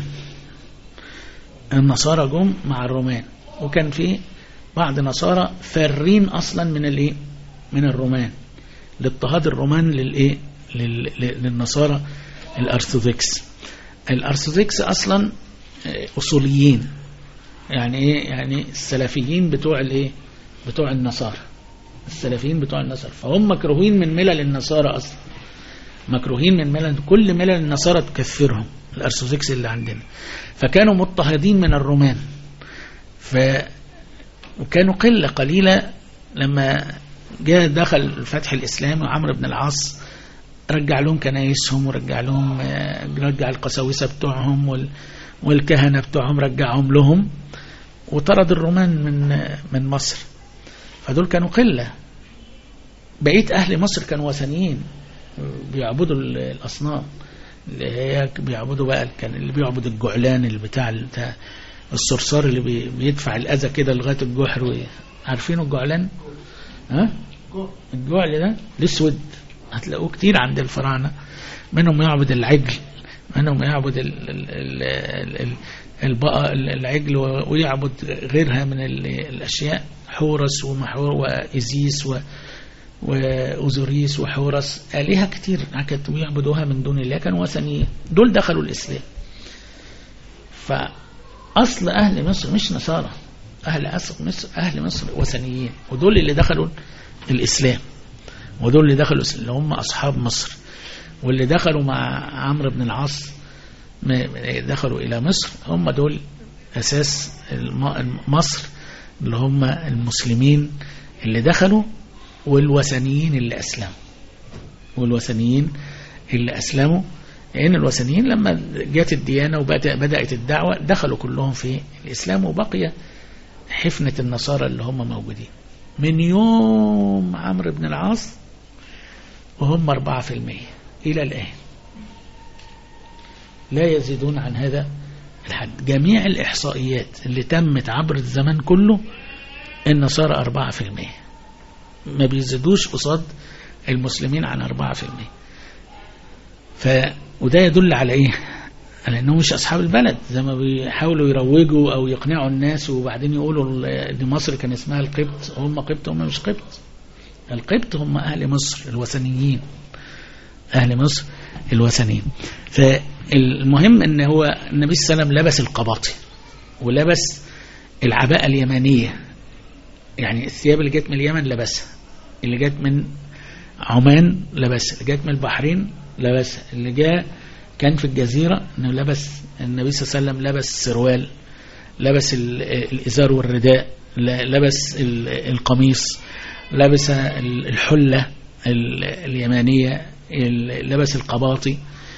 الرومان، وكان في بعض نصارى فارين أصلا من الرومان لاضطهاد الرومان للنصارى الأرثوذكس. الأرثوذكس أصلا أصوليين، يعني إيه؟ يعني السلفيين بتوع النصارى، السلفيين بتوع النصارى، فهم مكروهين من ملل النصارى أصلا، مكروهين من ملل، كل ملل النصارى تكفرهم الأرثوذكس اللي عندنا. فكانوا مضطهدين من الرومان، وكانوا قلة قليلة. لما دخل الفتح الإسلامي وعمرو بن العاص رجع لهم كنايسهم، ورجع القساوسة بتوعهم والكهنة بتوعهم رجعهم لهم، وطرد الرومان من مصر. فدول كانوا قلة. بقية أهل مصر كانوا وثنيين، بيعبدوا الأصنام، اللي هي بيعبدوا بقى، كان اللي بيعبد الجعلان اللي بتاع الصرصار اللي بيدفع الأذى كده لغاية الجحر. عارفينه الجعلان؟ ها؟ الجعل ده الأسود هتلاقوه كتير عند الفراعنة. منهم يعبد العجل، منهم يعبد العجل، ويعبد غيرها من الأشياء، حورس ومحور وإزيس وأوزوريس وحورس، آلهة كتير كانوا يعبدوها من دون الله، كانوا وثنيين. دول دخلوا الإسلام. فأصل أهل مصر مش نصارى، أهل مصر وثنيين، ودول اللي دخلوا الإسلام، ودول اللي دخلوا اللي هم أصحاب مصر، واللي دخلوا مع عمرو بن العاص دخلوا إلى مصر، هم دول أساس مصر، اللي هم المسلمين اللي دخلوا، والوثنيين اللي أسلموا. لأن الوثنيين لما جات الديانة وبدأت الدعوة دخلوا كلهم في الإسلام، وبقي حفنة النصارى اللي هم موجودين من يوم عمرو بن العاص، وهم 4% إلى الآن، لا يزيدون عن هذا الحد. جميع الإحصائيات اللي تمت عبر الزمن كله النصارى 4%، ما بيزيدوش قصاد المسلمين عن 4%. وده يدل على إيه؟ على أنهم مش أصحاب البلد زي ما بيحاولوا يروجوا أو يقنعوا الناس، وبعدين يقولوا إن مصر كان اسمها القبط، هم قبط، هم مش قبط. القبط هم أهل مصر الوثنيين، أهل مصر الوثنيين. فالمهم أن هو النبي صلى الله عليه وسلم لبس القباطي، ولبس العباءة اليمانية، يعني الثياب اللي جت من اليمن لبسها، اللي جت من عمان لبسها، اللي جات من البحرين لبسها، اللي جاء كان في الجزيرة انه لبس النبي صلى الله عليه وسلم لبس السروال، لبس الإزار والرداء، لبس القميص، لبس الحلة اليمانية، لبس القباطي،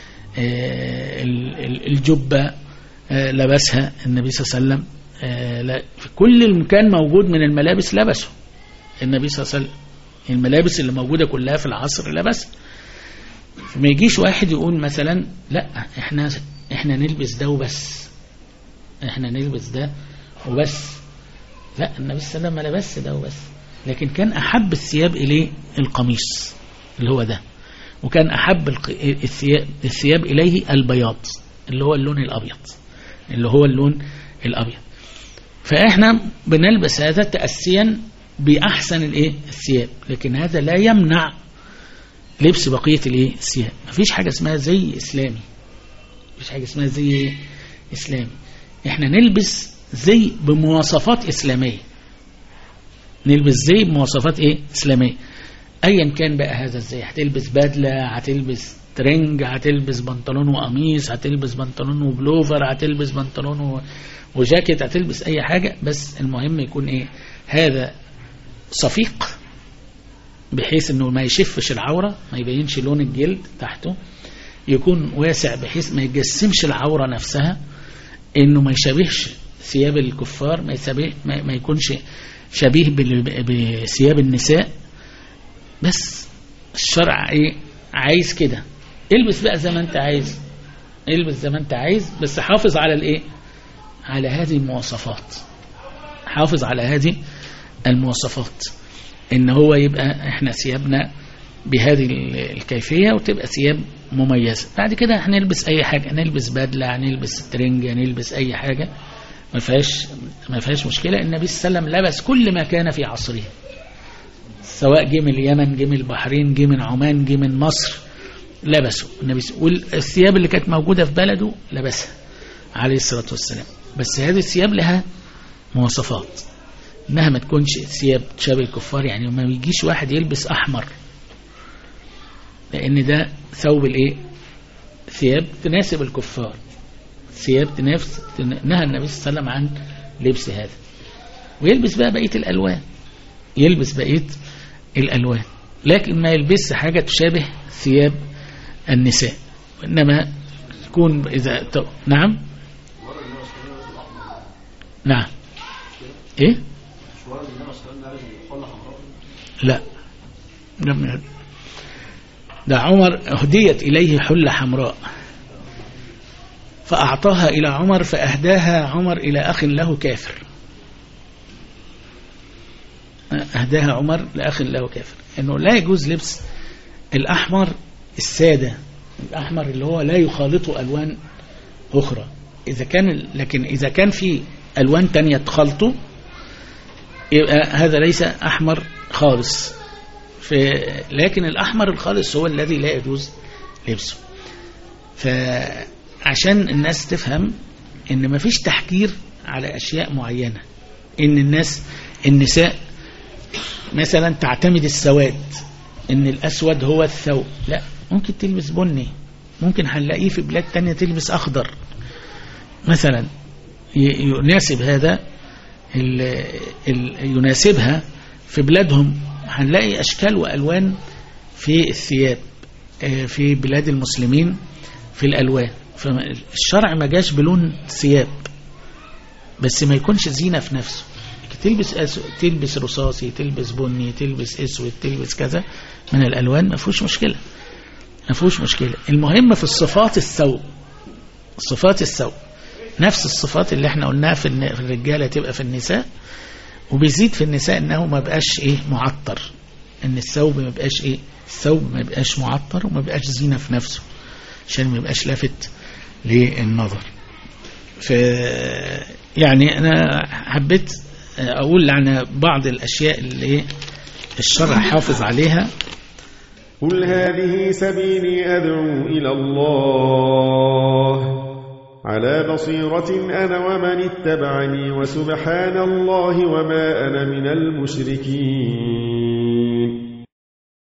الجبة لبسها النبي صلى الله عليه وسلم. في كل المكان موجود من الملابس لبسه النبي صلى الله عليه وسلم، الملابس اللي موجودة كلها في العصر لبسها. ما يجيش واحد يقول مثلا لا احنا نلبس ده وبس، احنا نلبس ده وبس. لا، النبي صلى الله عليه وسلم ما لبس ده وبس، لكن كان أحب الثياب إليه القميص اللي هو ده، وكان أحب الثياب إليه البياض اللي هو اللون الأبيض، اللي هو اللون الأبيض. فإحنا بنلبس هذا تأسيا بأحسن الثياب، لكن هذا لا يمنع لبس بقية الثياب. مفيش حاجة اسمها زي إسلامي، مفيش حاجة اسمها زي إسلامي. إحنا نلبس زي بمواصفات إسلامية، نلبس زي بمواصفات إسلامية، أيا كان بقى هذا الزي. هتلبس بدلة، هتلبس ترنج، هتلبس بنطلون وقميص، هتلبس بنطلون وبلوفر، هتلبس بنطلون وجاكيت، هتلبس أي حاجة، بس المهم يكون هذا صفيق بحيث انه ما يشفش العورة، ما يبينش لون الجلد تحته، يكون واسع بحيث ما يجسمش العورة نفسها، انه ما يشبهش ثياب الكفار، ما يكونش شبيه بثياب النساء. بس الشرع عايز كده. البس بقى زي ما انت عايز، البس زي ما انت عايز، بس حافظ على على هذه المواصفات، حافظ على هذه المواصفات، ان هو يبقى احنا ثيابنا بهذه الكيفية وتبقى ثياب مميزة. بعد كده هنلبس اي حاجة، نلبس بدلة، نلبس ترنج، نلبس اي حاجة، ما فيهاش مشكلة. النبي صلى الله عليه وسلم لبس كل ما كان في عصره، سواء جه من اليمن، جه من البحرين، جه من عمان، جه من مصر، لبسوا النبي. والثياب اللي كانت موجودة في بلده لبسها عليه الصلاة والسلام. بس هذه الثياب لها مواصفات، انها ما تكونش ثياب تشابه الكفار. يعني ما يجيش واحد يلبس احمر، لان ده ثوب ثياب تناسب الكفار، ثياب نهى النبي صلى الله عليه وسلم عن لبس هذا. ويلبس بقى بقية الالوان، يلبس بقية الالوان، لكن ما يلبس حاجة تشابه ثياب النساء، انما تكون نعم لا ده عمر هديت إليه حلة حمراء فأعطاها إلى عمر، فأهداها عمر إلى أخ له كافر، أهداها عمر لأخ له كافر. إنه لا يجوز لبس الأحمر السادة، الأحمر اللي هو لا يخالطه ألوان أخرى، لكن إذا كان في ألوان تانية تخلطه يبقى هذا ليس أحمر خالص. لكن الأحمر الخالص هو الذي لا يجوز لبسه. فعشان الناس تفهم إن ما فيش تحكير على أشياء معينة، إن النساء مثلا تعتمد السواد، إن الأسود هو الثوب، لا، ممكن تلبس بني، ممكن هنلاقيه في بلاد تانية تلبس أخضر مثلا، يناسب هذا يناسبها في بلادهم. هنلاقي أشكال وألوان في الثياب في بلاد المسلمين في الألوان. فالشرع ما جاش بلون ثياب، بس ما يكونش زينة في نفسه. تلبس رصاصي، تلبس بني، تلبس اسود، تلبس كذا من الألوان، ما فيهوش مشكلة، ما فيهوش مشكلة. المهم في الصفات الثوب، صفات الثوب نفس الصفات اللي احنا قلناها في الرجالة تبقى في النساء، وبيزيد في النساء انه ما بقاش معطر، ان الثوب ما بقاش الثوب ما بقاش معطر وما بقاش زينة في نفسه، عشان ما بقاش لافت للنظر. يعني انا حبيت اقول عن بعض الاشياء اللي الشرع حافظ عليها. قل هذه سبيلي أدعو إلى الله على بصيرة أنا ومن اتبعني وسبحان الله وما أنا من المشركين.